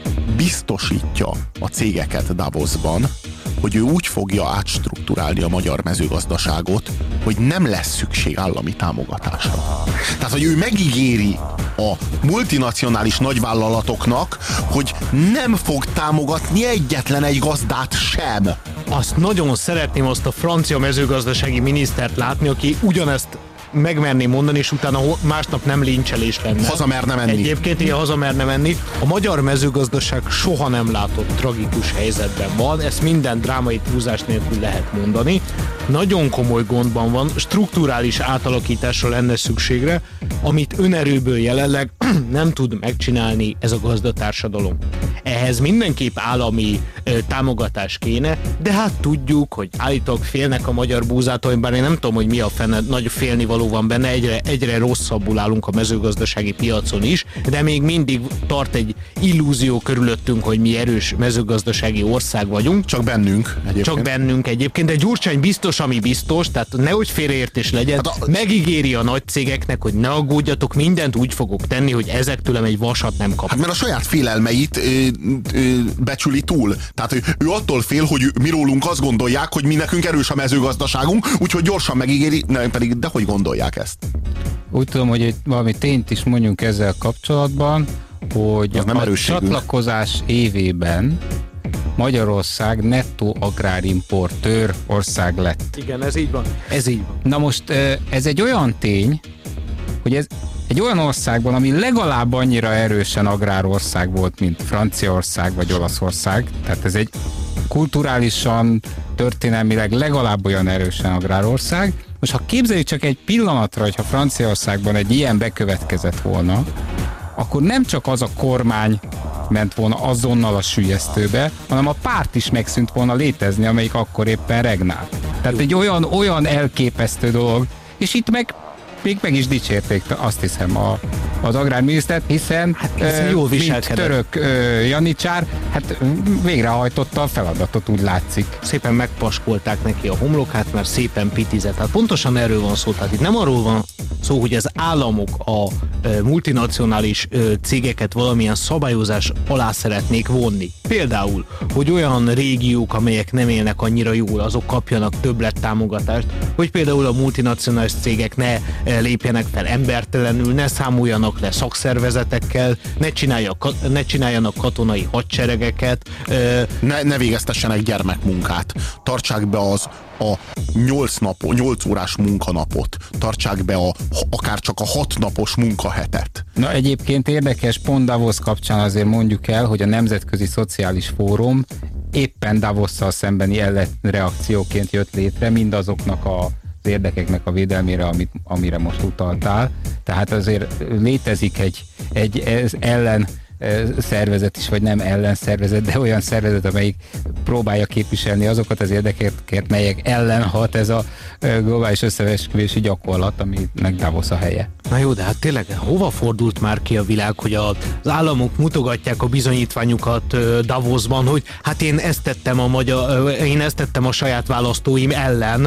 biztosítja a cégeket Davosban, hogy ő úgy fogja átstruktúrálni a magyar mezőgazdaságot, hogy nem lesz szükség állami támogatásra. Tehát, hogy ő megígéri a multinacionális nagyvállalatoknak, hogy nem fog támogatni egyetlen egy gazdát sem. Azt nagyon szeretném azt a francia mezőgazdasági minisztert látni, aki ugyanezt megmerné mondani, és utána másnap nem lincselés lenne. Hazamerne menni. Egyébként ilyen hazamerne menni. A magyar mezőgazdaság soha nem látott tragikus helyzetben van, ezt minden drámai túlzás nélkül lehet mondani. Nagyon komoly gondban van, strukturális átalakításra lenne szükségre, amit önerőből jelenleg nem tud megcsinálni ez a gazdatársadalom. Ehhez mindenképp állami ö, támogatás kéne, de hát tudjuk, hogy állítólag félnek a magyar búzától, bár én nem tudom, hogy mi a fene, nagy félnivaló van benne, egyre, egyre rosszabbul állunk a mezőgazdasági piacon is, de még mindig tart egy illúzió körülöttünk, hogy mi erős mezőgazdasági ország vagyunk. Csak bennünk egyébként. Csak bennünk egyébként, de Gyurcsány biztos, ami biztos, tehát nehogy félreértés legyen, hát a... megígéri a nagy cégeknek, hogy ne aggódjatok, mindent úgy fogok tenni, hogy ezektől egy vasat nem kap. Hát mert a saját félelmeit ö, ö, becsüli túl. Tehát ő, ő attól fél, hogy mi rólunk azt gondolják, hogy mi nekünk erős a mezőgazdaságunk, úgyhogy gyorsan megígéri, nem pedig dehogy gondolják ezt. Úgy tudom, hogy valami tényt is mondjunk ezzel kapcsolatban, hogy a csatlakozás évében Magyarország nettó agrárimportőr ország lett. Igen, ez így van. Ez így van. Na most ez egy olyan tény, hogy ez egy olyan országban, ami legalább annyira erősen agrárország volt, mint Franciaország vagy Olaszország, tehát ez egy kulturálisan, történelmileg legalább olyan erősen agrárország. Most ha képzeljük csak egy pillanatra, hogyha Franciaországban egy ilyen bekövetkezett volna, akkor nem csak az a kormány ment volna azonnal a süllyesztőbe, hanem a párt is megszűnt volna létezni, amelyik akkor éppen regnált. Tehát egy olyan, olyan elképesztő dolog, és itt meg még meg is dicsérték, azt hiszem, a, az agrárminisztert, hiszen hát, ö, jól mint török ö, janicsár, hát végrehajtotta a feladatot, úgy látszik. Szépen megpaskolták neki a homlokát, mert szépen pitizett. Hát pontosan erről van szó, tehát itt nem arról van szó, hogy az államok a e, multinacionális e, cégeket valamilyen szabályozás alá szeretnék vonni. Például, hogy olyan régiók, amelyek nem élnek annyira jól, azok kapjanak többlettámogatást, hogy például a multinacionális cégek ne e, lépjenek fel embertelenül, ne számoljanak le szakszervezetekkel, ne, csinálják, ne csináljanak katonai hadseregeket. E, ne, ne végeztessenek gyermekmunkát. Tartsák be az a nyolc nap, nyolc órás munkanapot, tartsák be a, akár csak a hat napos munkahetet. Na egyébként érdekes, pont Davos kapcsán azért mondjuk el, hogy a Nemzetközi Szociális Fórum éppen Davosszal szembeni ellenreakcióként jött létre, mindazoknak a az érdekeknek a védelmére, amit, amire most utaltál. Tehát azért létezik egy, egy ellen szervezet is, vagy nem ellenszervezet, de olyan szervezet, amelyik próbálja képviselni azokat az érdekeket, melyek ellen hat ez a globális összeesküvési gyakorlat, aminek Davos a helye. Na jó, de hát tényleg hova fordult már ki a világ, hogy az államok mutogatják a bizonyítványukat Davosban, hogy hát én ezt tettem a magyar, én ezt tettem a saját választóim ellen,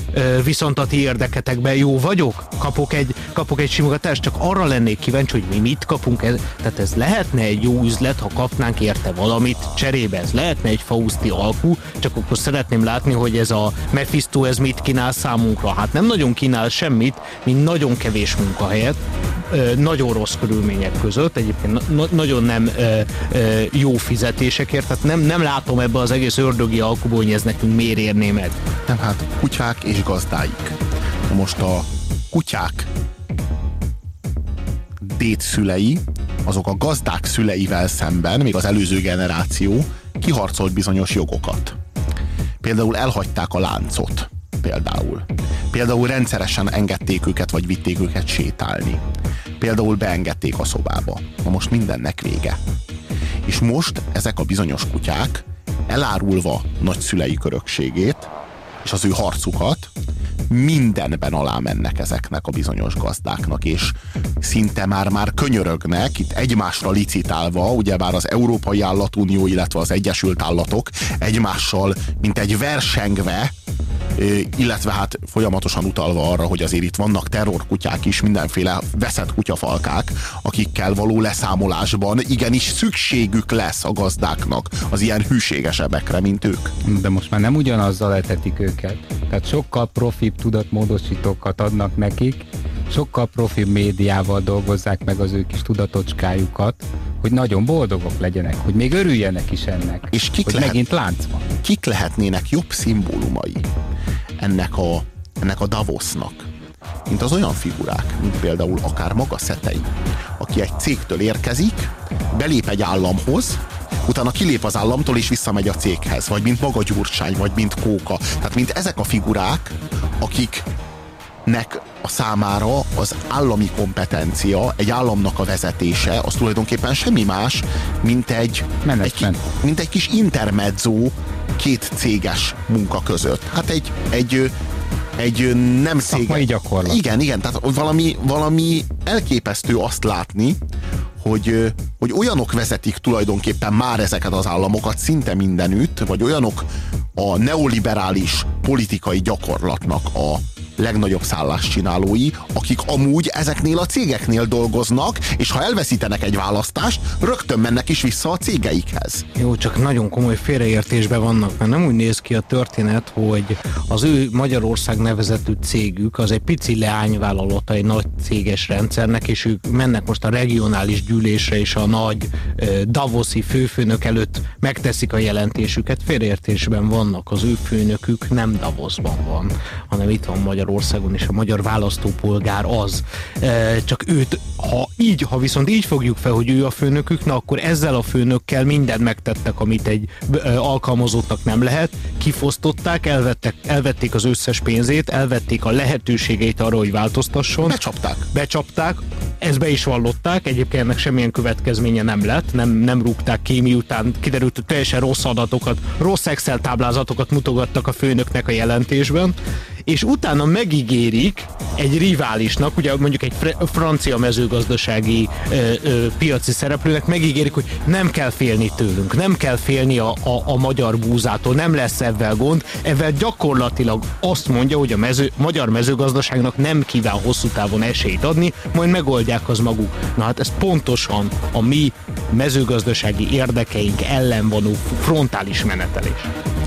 viszont a ti érdeketekben jó vagyok, kapok egy, kapok egy simogatást, csak arra lennék kíváncsi, hogy mi mit kapunk. Ez, tehát ez lehetne egy jó üzlet, ha kapnánk érte valamit cserébe, ez lehetne egy fauszti alkú, csak akkor szeretném látni, hogy ez a Mephisto ez mit kínál számunkra. Hát nem nagyon kínál semmit, mint nagyon kevés munkahelyet, nagyon rossz körülmények között, egyébként na- nagyon nem ö, ö, jó fizetésekért, tehát nem, nem látom ebbe az egész ördögi alkuból, hogy ez nekünk miért érné meg. Nem, hát kutyák és gazdáik. Most a kutyák dédszülei, azok a gazdák szüleivel szemben, még az előző generáció kiharcolt bizonyos jogokat. Például elhagyták a láncot. Például. Például rendszeresen engedték őket, vagy vitték őket sétálni. Például beengedték a szobába. Na most mindennek vége. És most ezek a bizonyos kutyák elárulva nagyszülei örökségét, és az ő harcukat mindenben alá mennek ezeknek a bizonyos gazdáknak, és szinte már-már könyörögnek, itt egymásra licitálva, ugyebár az Európai Állatunió, illetve az Egyesült Állatok egymással, mint egy versengve, illetve hát folyamatosan utalva arra, hogy azért itt vannak terrorkutyák is, mindenféle veszett kutyafalkák, akikkel való leszámolásban igenis szükségük lesz a gazdáknak az ilyen hűségesebbekre, mint ők. De most már nem ugyanazzal etetik őket. Tehát sokkal profibb tudatmódosítókat adnak nekik, sokkal profibb médiával dolgozzák meg az ő kis tudatocskájukat, hogy nagyon boldogok legyenek, hogy még örüljenek is ennek, és kik hogy lehet, megint lánc van. Kik lehetnének jobb szimbólumai ennek a, ennek a Davosnak, mint az olyan figurák, mint például akár maga Szetei, aki egy cégtől érkezik, belép egy államhoz, utána kilép az államtól és visszamegy a céghez, vagy mint maga Gyurcsány, vagy mint Kóka. Tehát mint ezek a figurák, akiknek a számára az állami kompetencia, egy államnak a vezetése, az tulajdonképpen semmi más, mint egy, egy, mint egy kis intermezzo két céges munka között. Hát egy, egy, egy nem céges... Szakmai gyakorlat. Igen, igen, tehát valami, valami elképesztő azt látni, hogy, hogy olyanok vezetik tulajdonképpen már ezeket az államokat szinte mindenütt, vagy olyanok a neoliberális politikai gyakorlatnak a legnagyobb szálláscsinálói, akik amúgy ezeknél a cégeknél dolgoznak, és ha elveszítenek egy választást, rögtön mennek is vissza a cégeikhez. Jó, csak nagyon komoly félreértésben vannak, mert nem úgy néz ki a történet, hogy az ő Magyarország nevezetű cégük az egy pici leányvállalata egy nagy céges rendszernek, és ők mennek most a regionális gyűlésre, és a nagy eh, davoszi főfőnök előtt megteszik a jelentésüket. Félreértésben vannak, az ő főnökük nem Davosban van, hanem itt van Magyarországon, és a magyar választópolgár az. E, csak őt, ha így, ha viszont így fogjuk fel, hogy ő a főnökük, na akkor ezzel a főnökkel mindent megtettek, amit egy e, alkalmazottnak nem lehet, kifosztották, elvettek, elvették az összes pénzét, elvették a lehetőségeit arra, hogy változtasson. Becsapták. Becsapták, ezt be is vallották, egyébként ennek semmilyen következménye nem lett, nem, nem rúgták ki, miután kiderült, hogy teljesen rossz adatokat, rossz Excel táblázatokat mutogattak a főnöknek a jelentésben, és utána megígérik egy riválisnak, ugye mondjuk egy fr- francia mezőgazdasági ö, ö, piaci szereplőnek megígérik, hogy nem kell félni tőlünk, nem kell félni a, a, a magyar búzától, nem lesz ebben gond, ebben gyakorlatilag azt mondja, hogy a mező, magyar mezőgazdaságnak nem kíván hosszú távon esélyt adni, majd megoldják az maguk. Na hát ez pontosan a mi mezőgazdasági érdekeink ellen vonó frontális menetelés.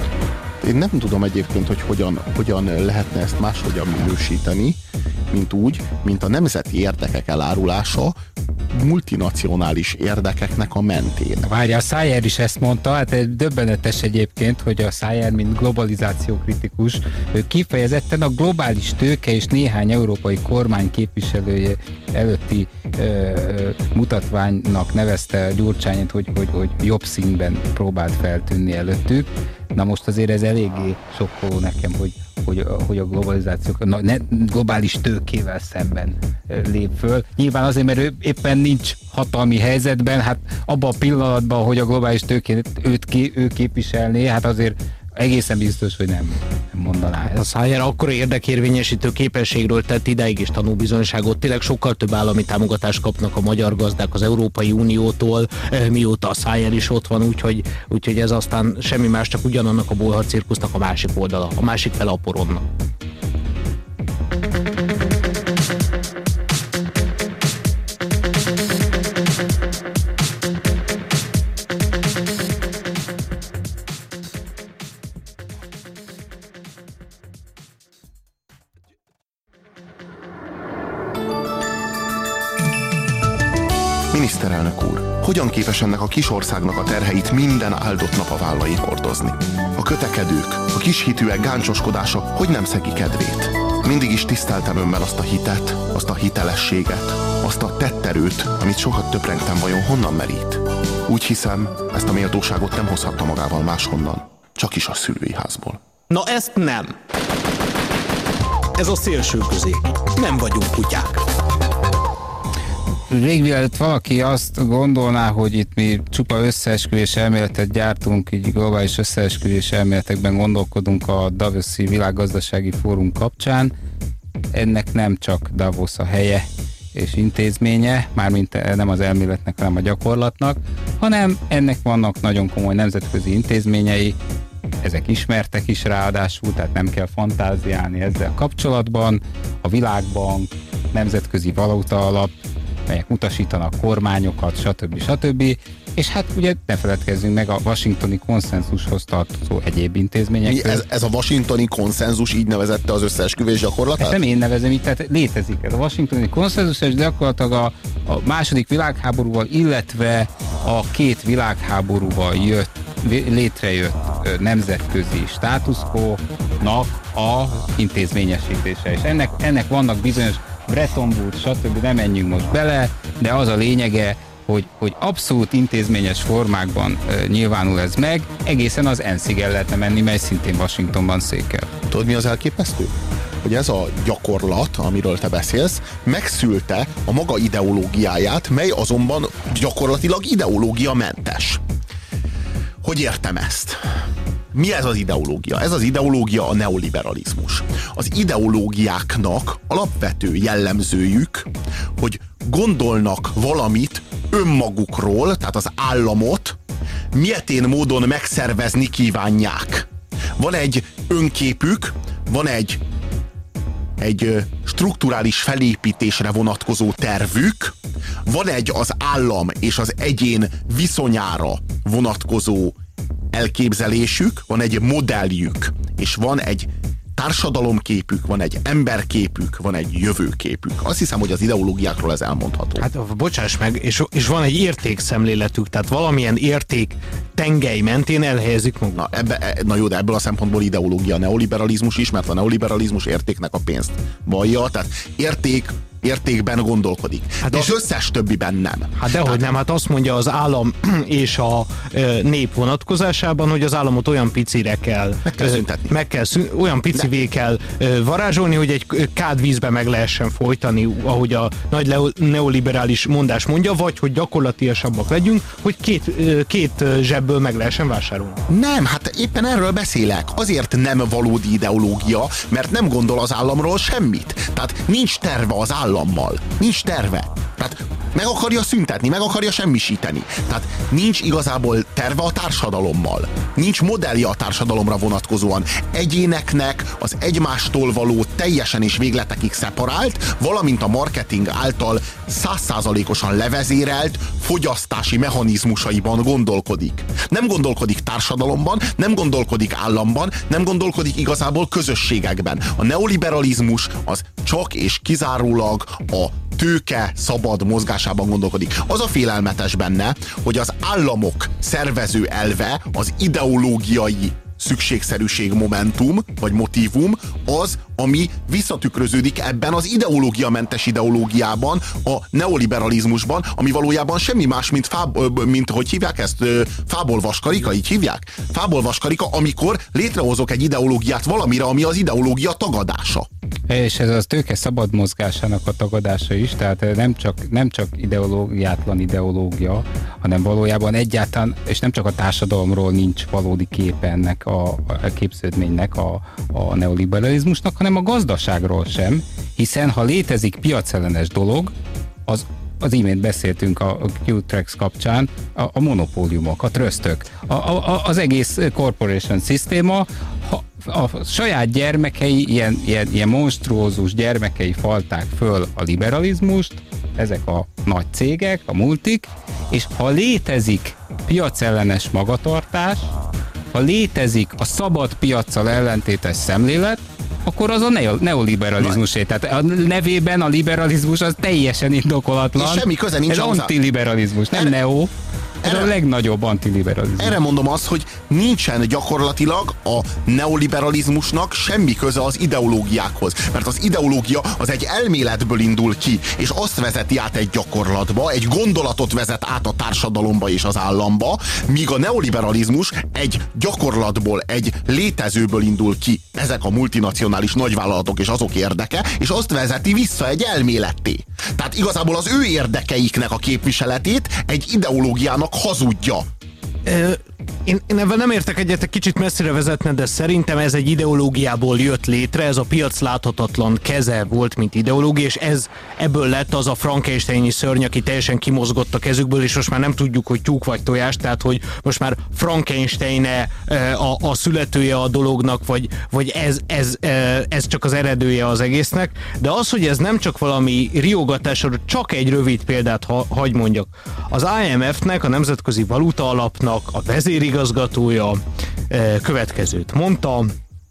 Én nem tudom egyébként, hogy hogyan, hogyan lehetne ezt máshogyan minősíteni, mint úgy, mint a nemzeti érdekek elárulása multinacionális érdekeknek a mentén. Várja, a Szájer is ezt mondta, hát döbbenetes egyébként, hogy a Szájer, mint globalizációkritikus, ő kifejezetten a globális tőke és néhány európai kormány képviselője előtti ö, mutatványnak nevezte Gyurcsányit, hogy, hogy, hogy jobb színben próbált feltűnni előttük. Na most azért ez eléggé sokkoló nekem, hogy, hogy, hogy a globalizáció na, ne, globális tőkével szemben lép föl. Nyilván azért, mert ő éppen nincs hatalmi helyzetben, hát abban a pillanatban, hogy a globális tőkét őt ké, ő képviselné, hát azért egészen biztos, hogy nem, nem mondaná ezt. A Szájer akkora érdekérvényesítő képességről tett ideig is tanúbizonyságot. Tényleg sokkal több állami támogatást kapnak a magyar gazdák az Európai Uniótól, mióta a Szájer is ott van, úgyhogy, úgyhogy ez aztán semmi más, csak ugyanannak a bolha cirkusznak a másik oldala, a másik fele a poronnak. Miniszterelnök úr, hogyan képes ennek a kis országnak a terheit minden áldott nap a vállain hordozni? A kötekedők, a kishitűek gáncsoskodása hogy nem szegi kedvét? Mindig is tiszteltem önben azt a hitet, azt a hitelességet, azt a tetterőt, amit sokat töprengtem, vajon honnan merít? Úgy hiszem, ezt a méltóságot nem hozhatta magával máshonnan, csak is a szülői házból. Na ezt nem. Ez a szélső közép. Nem vagyunk kutyák. Rég mielőtt valaki azt gondolná, hogy itt mi csupa összeesküvés elméletet gyártunk, így globális összeesküvés elméletekben gondolkodunk a Davoszi Világgazdasági Fórum kapcsán, ennek nem csak Davos a helye és intézménye, mármint nem az elméletnek, hanem a gyakorlatnak, hanem ennek vannak nagyon komoly nemzetközi intézményei, ezek ismertek is ráadásul, tehát nem kell fantáziálni ezzel kapcsolatban. A Világbank, Nemzetközi Valuta Alap, melyek utasítanak kormányokat, stb. stb. És hát ugye ne feledkezzünk meg a washingtoni konszenzushoz tartozó egyéb intézményekről. Ez, ez a washingtoni konszenzus így nevezette az összeesküvés gyakorlatát? Ezt nem én nevezem így, tehát létezik ez a washingtoni konszenzus, és gyakorlatilag a, a második világháborúval, illetve a két világháborúval jött, létrejött nemzetközi státuszkónak a intézményesítése. És ennek, ennek vannak bizonyos Bretton Woods, stb. Nem menjünk most bele, de az a lényege, hogy, hogy abszolút intézményes formákban e, nyilvánul ez meg, egészen az enszig el lehetne menni, mely szintén Washingtonban székel. Tudod, mi az elképesztő? Hogy ez a gyakorlat, amiről te beszélsz, megszülte a maga ideológiáját, mely azonban gyakorlatilag ideológiamentes. Hogy értem ezt? Mi ez az ideológia? Ez az ideológia a neoliberalizmus. Az ideológiáknak alapvető jellemzőjük, hogy gondolnak valamit önmagukról, tehát az államot, mietén módon megszervezni kívánják. Van egy önképük, van egy, egy strukturális felépítésre vonatkozó tervük, van egy az állam és az egyén viszonyára vonatkozó elképzelésük, van egy modelljük, és van egy társadalomképük, van egy emberképük, van egy jövőképük. Azt hiszem, hogy az ideológiákról ez elmondható. Hát bocsáss meg, és, és van egy értékszemléletük, tehát valamilyen érték tengely mentén elhelyezik magukat. Na, ebbe, na jó, de ebből a szempontból ideológia a neoliberalizmus is, mert a neoliberalizmus értéknek a pénzt vallja, tehát érték értékben gondolkodik. Hát de és az összes többiben nem. Hát dehogy Tehát, nem, hát azt mondja az állam és a e, nép vonatkozásában, hogy az államot olyan picire kell meg kell szüntetni. Meg kell szün, olyan picivé kell e, varázsolni, hogy egy kád vízbe meg lehessen folytani, ahogy a nagy leo, neoliberális mondás mondja, vagy hogy gyakorlatilasabbak legyünk, hogy két, e, két zsebből meg lehessen vásárolni. Nem, hát éppen erről beszélek. Azért nem valódi ideológia, mert nem gondol az államról semmit. Tehát nincs terve az állam állammal. Nincs terve. Tehát meg akarja szüntetni, meg akarja semmisíteni. Tehát nincs igazából terve a társadalommal. Nincs modellje a társadalomra vonatkozóan. Egyéneknek az egymástól való teljesen és végletekig szeparált, valamint a marketing által száz százalékosan levezérelt fogyasztási mechanizmusaiban gondolkodik. Nem gondolkodik társadalomban, nem gondolkodik államban, nem gondolkodik igazából közösségekben. A neoliberalizmus az csak és kizárólag a tőke szabad mozgásában gondolkodik. Az a félelmetes benne, hogy az államok szervező elve, az ideológiai szükségszerűség momentum, vagy motívum, az, ami visszatükröződik ebben az ideológiamentes ideológiában, a neoliberalizmusban, ami valójában semmi más, mint, fáb, mint hogy hívják ezt? Fából vaskarika, így hívják? Fából vaskarika, amikor létrehozok egy ideológiát valamire, ami az ideológia tagadása. És ez az tőke szabad mozgásának a tagadása is, tehát nem csak, nem csak ideológiátlan ideológia, hanem valójában egyáltalán, és nem csak a társadalomról nincs valódi képe ennek a, a képződménynek, a, a neoliberalizmusnak, hanem a gazdaságról sem, hiszen ha létezik piacellenes dolog, az az imént beszéltünk a Q-Trax kapcsán, a, a monopóliumok, a trösztök, a, a, az egész corporation szisztéma, ha a saját gyermekei, ilyen, ilyen, ilyen monstrózus gyermekei falták föl a liberalizmust, ezek a nagy cégek, a multik, és ha létezik piacellenes magatartás, ha létezik a szabad piaccal ellentétes szemlélet, akkor az a neo- neoliberalizmusé. Tehát a nevében a liberalizmus az teljesen indokolatlan. És semmi köze nincs Ez hozzá. antiliberalizmus, nem Erre- neo. Ez erre- a legnagyobb antiliberalizmus. Erre mondom azt, hogy nincsen gyakorlatilag a neoliberalizmusnak semmi köze az ideológiákhoz. Mert az ideológia az egy elméletből indul ki, és azt vezeti át egy gyakorlatba, egy gondolatot vezet át a társadalomba és az államba, míg a neoliberalizmus egy gyakorlatból, egy létezőből indul ki, ezek a multinacionális nagyvállalatok és azok érdeke, és azt vezeti vissza egy elméletté. Tehát igazából az ő érdekeiknek a képviseletét egy ideológiának hazudja. Ö, Én, én ebben nem értek egyet, egy kicsit messzire vezetne, de szerintem ez egy ideológiából jött létre, ez a piac láthatatlan keze volt, mint ideológia, és ez ebből lett az a Frankensteini szörny, aki teljesen kimozgott a kezükből, és most már nem tudjuk, hogy tyúk vagy tojás, tehát hogy most már Frankenstein a, a születője a dolognak, vagy, vagy ez, ez, ez csak az eredője az egésznek, de az, hogy ez nem csak valami riogatás, csak egy rövid példát ha, hagy mondjak. Az I M F-nek, a Nemzetközi Valuta Alapnak a vezérigazgatója következőt mondta,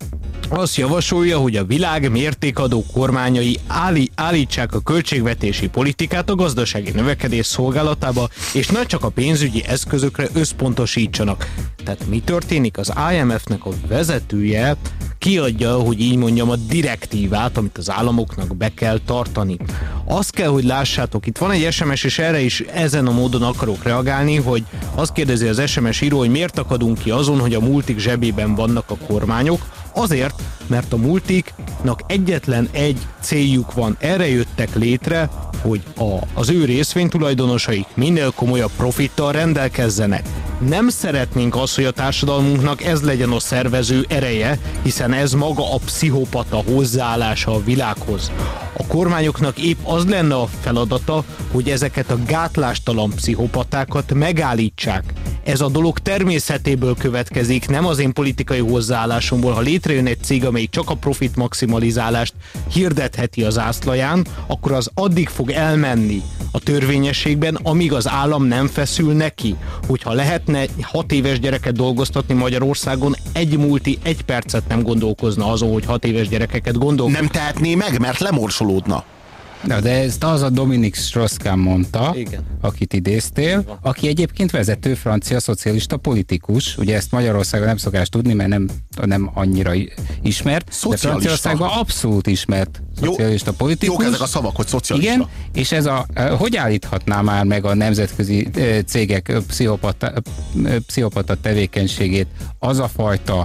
azt javasolja, hogy a világ mértékadó kormányai állí, állítsák a költségvetési politikát a gazdasági növekedés szolgálatába, és ne csak a pénzügyi eszközökre összpontosítsanak. Tehát mi történik? Az I M F-nek a vezetője kiadja, hogy így mondjam, a direktívát, amit az államoknak be kell tartani. Azt kell, hogy lássátok, itt van egy es em es, és erre is ezen a módon akarok reagálni, hogy azt kérdezi az es em es író, hogy miért akadunk ki azon, hogy a multik zsebében vannak a kormányok. Azért, mert a multiknak egyetlen egy céljuk van, erre jöttek létre, hogy a, az ő részvénytulajdonosaik minél komolyabb profittal rendelkezzenek. Nem szeretnénk azt, hogy a társadalmunknak ez legyen a szervező ereje, hiszen ez maga a pszichopata hozzáállása a világhoz. A kormányoknak épp az lenne a feladata, hogy ezeket a gátlástalan pszichopatákat megállítsák. Ez a dolog természetéből következik, nem az én politikai hozzáállásomból. Ha létrejön egy cég, amelyik csak a profit maximalizálást hirdetheti az ászlaján, akkor az addig fog elmenni a törvényességben, amíg az állam nem feszül neki. Hogyha lehetne hat éves gyereket dolgoztatni Magyarországon, egy multi egy percet nem gondolkozna azon, hogy hat éves gyerekeket gondolkoz. Nem tehetné meg, mert lemorsolódna. Na, de ezt az a Dominik Strauss-Kahn mondta, Igen. akit idéztél, aki egyébként vezető francia szocialista politikus, ugye ezt Magyarországon nem szokás tudni, mert nem, nem annyira ismert, Szocialista. de Franciaországban abszolút ismert szocialista politikus. Jók ezek a szavak, hogy szocialista. Igen, és ez a, hogy állíthatná már meg a nemzetközi cégek pszichopata, pszichopata tevékenységét az a fajta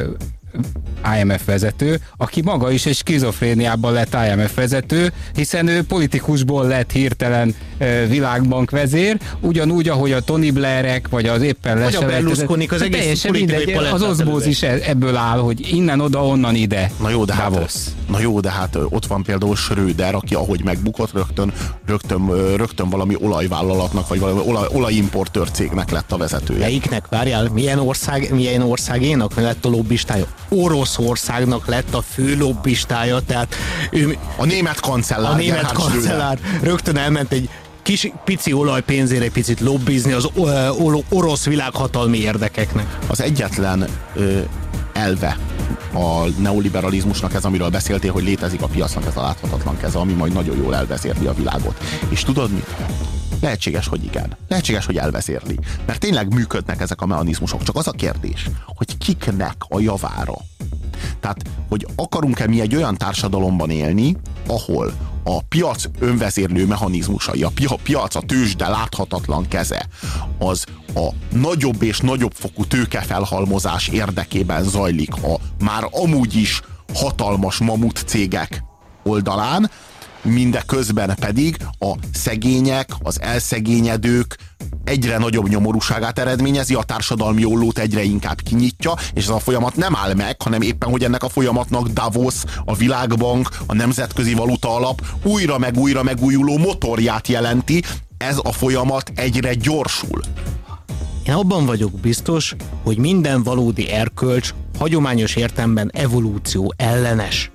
I M F vezető, aki maga is egy skizofréniában lett I M F vezető, hiszen ő politikusból lett hirtelen uh, világbank vezér, ugyanúgy, ahogy a Tony Blairek, vagy az éppen leselejtezett. Az egész politikai az oszmózis ebből áll, hogy innen oda, onnan ide. Na jó, de hát, Davos. na jó, de hát ott van például Schröder, aki ahogy megbukott, rögtön, rögtön, rögtön valami olajvállalatnak, vagy valami olaj, olajimportőr cégnek lett a vezetője. Melyiknek? Várjál, milyen ország, milyen országénak lett a lobbistája? Oroszországnak lett a fő lobbistája, tehát ő, a német kancellár. A német kancellár rögtön elment egy kis pici olajpénzére egy picit lobbizni az orosz világhatalmi érdekeknek. Az egyetlen ö, elve a neoliberalizmusnak ez, amiről beszéltél, hogy létezik a piacnak ez a láthatatlan keze, ami majd nagyon jól elvezérli a világot. És tudod mit? Lehetséges, hogy igen. Lehetséges, hogy elvezérli. Mert tényleg működnek ezek a mechanizmusok. Csak az a kérdés, hogy kiknek a javára. Tehát, hogy akarunk-e mi egy olyan társadalomban élni, ahol a piac önvezérlő mechanizmusai, a piac, a tőzsde láthatatlan keze, az a nagyobb és nagyobb fokú tőkefelhalmozás érdekében zajlik a már amúgy is hatalmas mamut cégek oldalán, mindeközben pedig a szegények, az elszegényedők egyre nagyobb nyomorúságát eredményezi, a társadalmi ollót egyre inkább kinyitja, és ez a folyamat nem áll meg, hanem éppen, hogy ennek a folyamatnak Davos, a Világbank, a Nemzetközi Valuta Alap újra meg újra megújuló motorját jelenti, ez a folyamat egyre gyorsul. Én abban vagyok biztos, hogy minden valódi erkölcs hagyományos értelemben evolúció ellenes.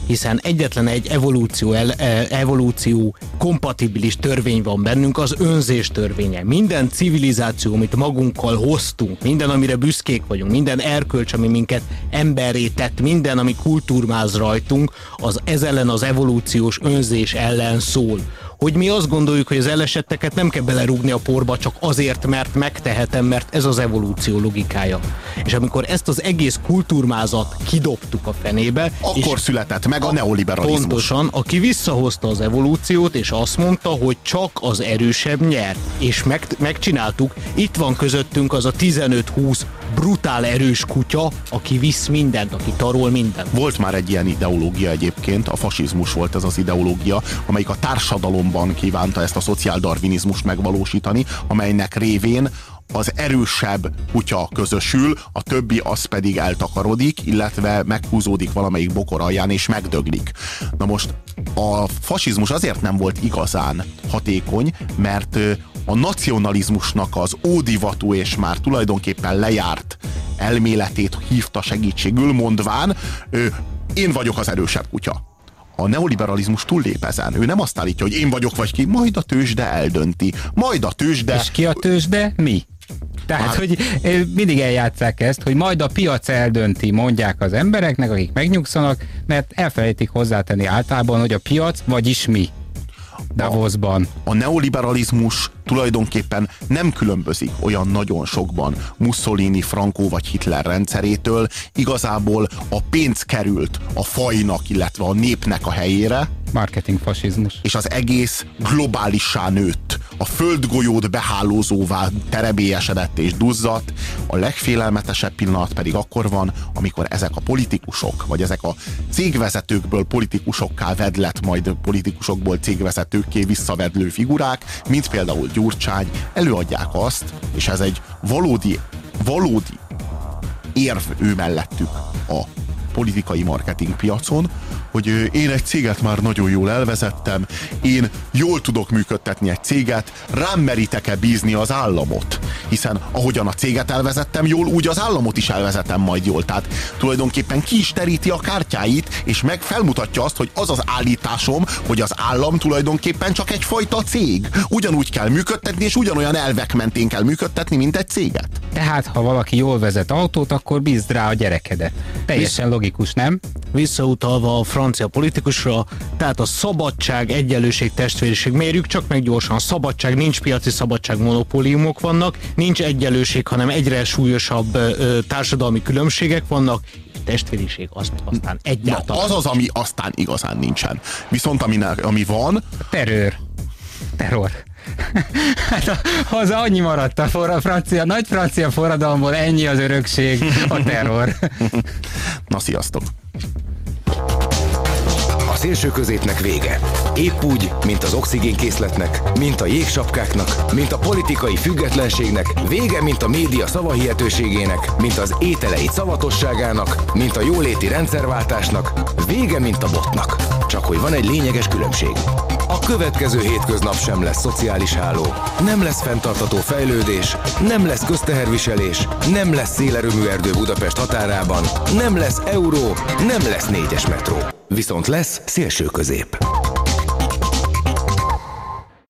hiszen egyetlen egy evolúció, el, evolúció kompatibilis törvény van bennünk, az önzés törvénye. Minden civilizáció, amit magunkkal hoztunk, minden, amire büszkék vagyunk, minden erkölcs, ami minket emberré tett, minden, ami kultúrmáz rajtunk, az ez ellen, az evolúciós önzés ellen szól. Hogy mi azt gondoljuk, hogy az elesetteket nem kell belerúgni a porba csak azért, mert megtehetem, mert ez az evolúció logikája. És amikor ezt az egész kultúrmázat kidobtuk a fenébe, akkor született meg a neoliberalizmus. Pontosan, aki visszahozta az evolúciót, és azt mondta, hogy csak az erősebb nyer. És meg, megcsináltuk, itt van közöttünk az a tizenöt-húsz brutál erős kutya, aki visz mindent, aki tarol mindent. Volt már egy ilyen ideológia egyébként, a fasizmus volt ez az ideológia, amelyik a társadalomban kívánta ezt a szociáldarvinizmust megvalósítani, amelynek révén az erősebb kutya közösül, a többi az pedig eltakarodik, illetve meghúzódik valamelyik bokor alján és megdöglik. Na most a fasizmus azért nem volt igazán hatékony, mert a nacionalizmusnak az ódivatú és már tulajdonképpen lejárt elméletét hívta segítségül, mondván, én vagyok az erősebb kutya. A neoliberalizmus túllép ezen. Ő nem azt állítja, hogy én vagyok vagy ki, majd a tőzsde eldönti. Majd a tőzsde... És ki a tőzsde? Mi? Tehát, hát, hogy mindig eljátsszák ezt, hogy majd a piac eldönti, mondják az embereknek, akik megnyugszanak, mert elfelejtik hozzátenni általában, hogy a piac, vagyis mi. Davosban. A, a neoliberalizmus tulajdonképpen nem különbözik olyan nagyon sokban Mussolini, Franco vagy Hitler rendszerétől. Igazából a pénz került a fajnak, illetve a népnek a helyére. Marketing fasizmus. És az egész globálissá nőtt. A földgolyót behálózóvá terebélyesedett és duzzadt. A legfélelmetesebb pillanat pedig akkor van, amikor ezek a politikusok, vagy ezek a cégvezetőkből politikusokká vedlett, majd politikusokból cégvezetőkké visszavedlő figurák, mint például Gyurcsány, előadják azt, és ez egy valódi, valódi érv ő mellettük a politikai marketing piacon, hogy én egy céget már nagyon jól elvezettem, én jól tudok működtetni egy céget, rám meritek-e bízni az államot? Hiszen ahogyan a céget elvezettem jól, úgy az államot is elvezetem majd jól. Tehát tulajdonképpen ki is teríti a kártyáit, és meg felmutatja azt, hogy az az állításom, hogy az állam tulajdonképpen csak egyfajta cég. Ugyanúgy kell működtetni, és ugyanolyan elvek mentén kell működtetni, mint egy céget. Tehát, ha valaki jól vezet autót, akkor bízd rá a gyerekedet. Teljesen logikus, nem? Visszautalva a francia politikusra, tehát a szabadság, egyenlőség, testvériség. Mérjük csak meg gyorsan. A szabadság, nincs piaci szabadság, monopóliumok vannak, nincs egyenlőség, hanem egyre súlyosabb ö, társadalmi különbségek vannak, és testvériség azt aztán egyáltalán. Na, az az, ami aztán igazán nincsen. Viszont ami, ami van... Terror. Terror. Hát a, haza annyi maradt a, for, a francia, nagy francia forradalomból, ennyi az örökség, a terror. Na, sziasztok! A szélső középnek vége. Épp úgy, mint az oxigénkészletnek, mint a jégsapkáknak, mint a politikai függetlenségnek, vége, mint a média szavahihetőségének, mint az ételeid szavatosságának, mint a jóléti rendszerváltásnak, vége, mint a botnak. Csak hogy van egy lényeges különbség. A következő hétköznap sem lesz szociális háló, nem lesz fenntartható fejlődés, nem lesz közteherviselés, nem lesz szélerőmű erdő Budapest határában, nem lesz euró, nem lesz négyes metró. Viszont lesz szélső közép.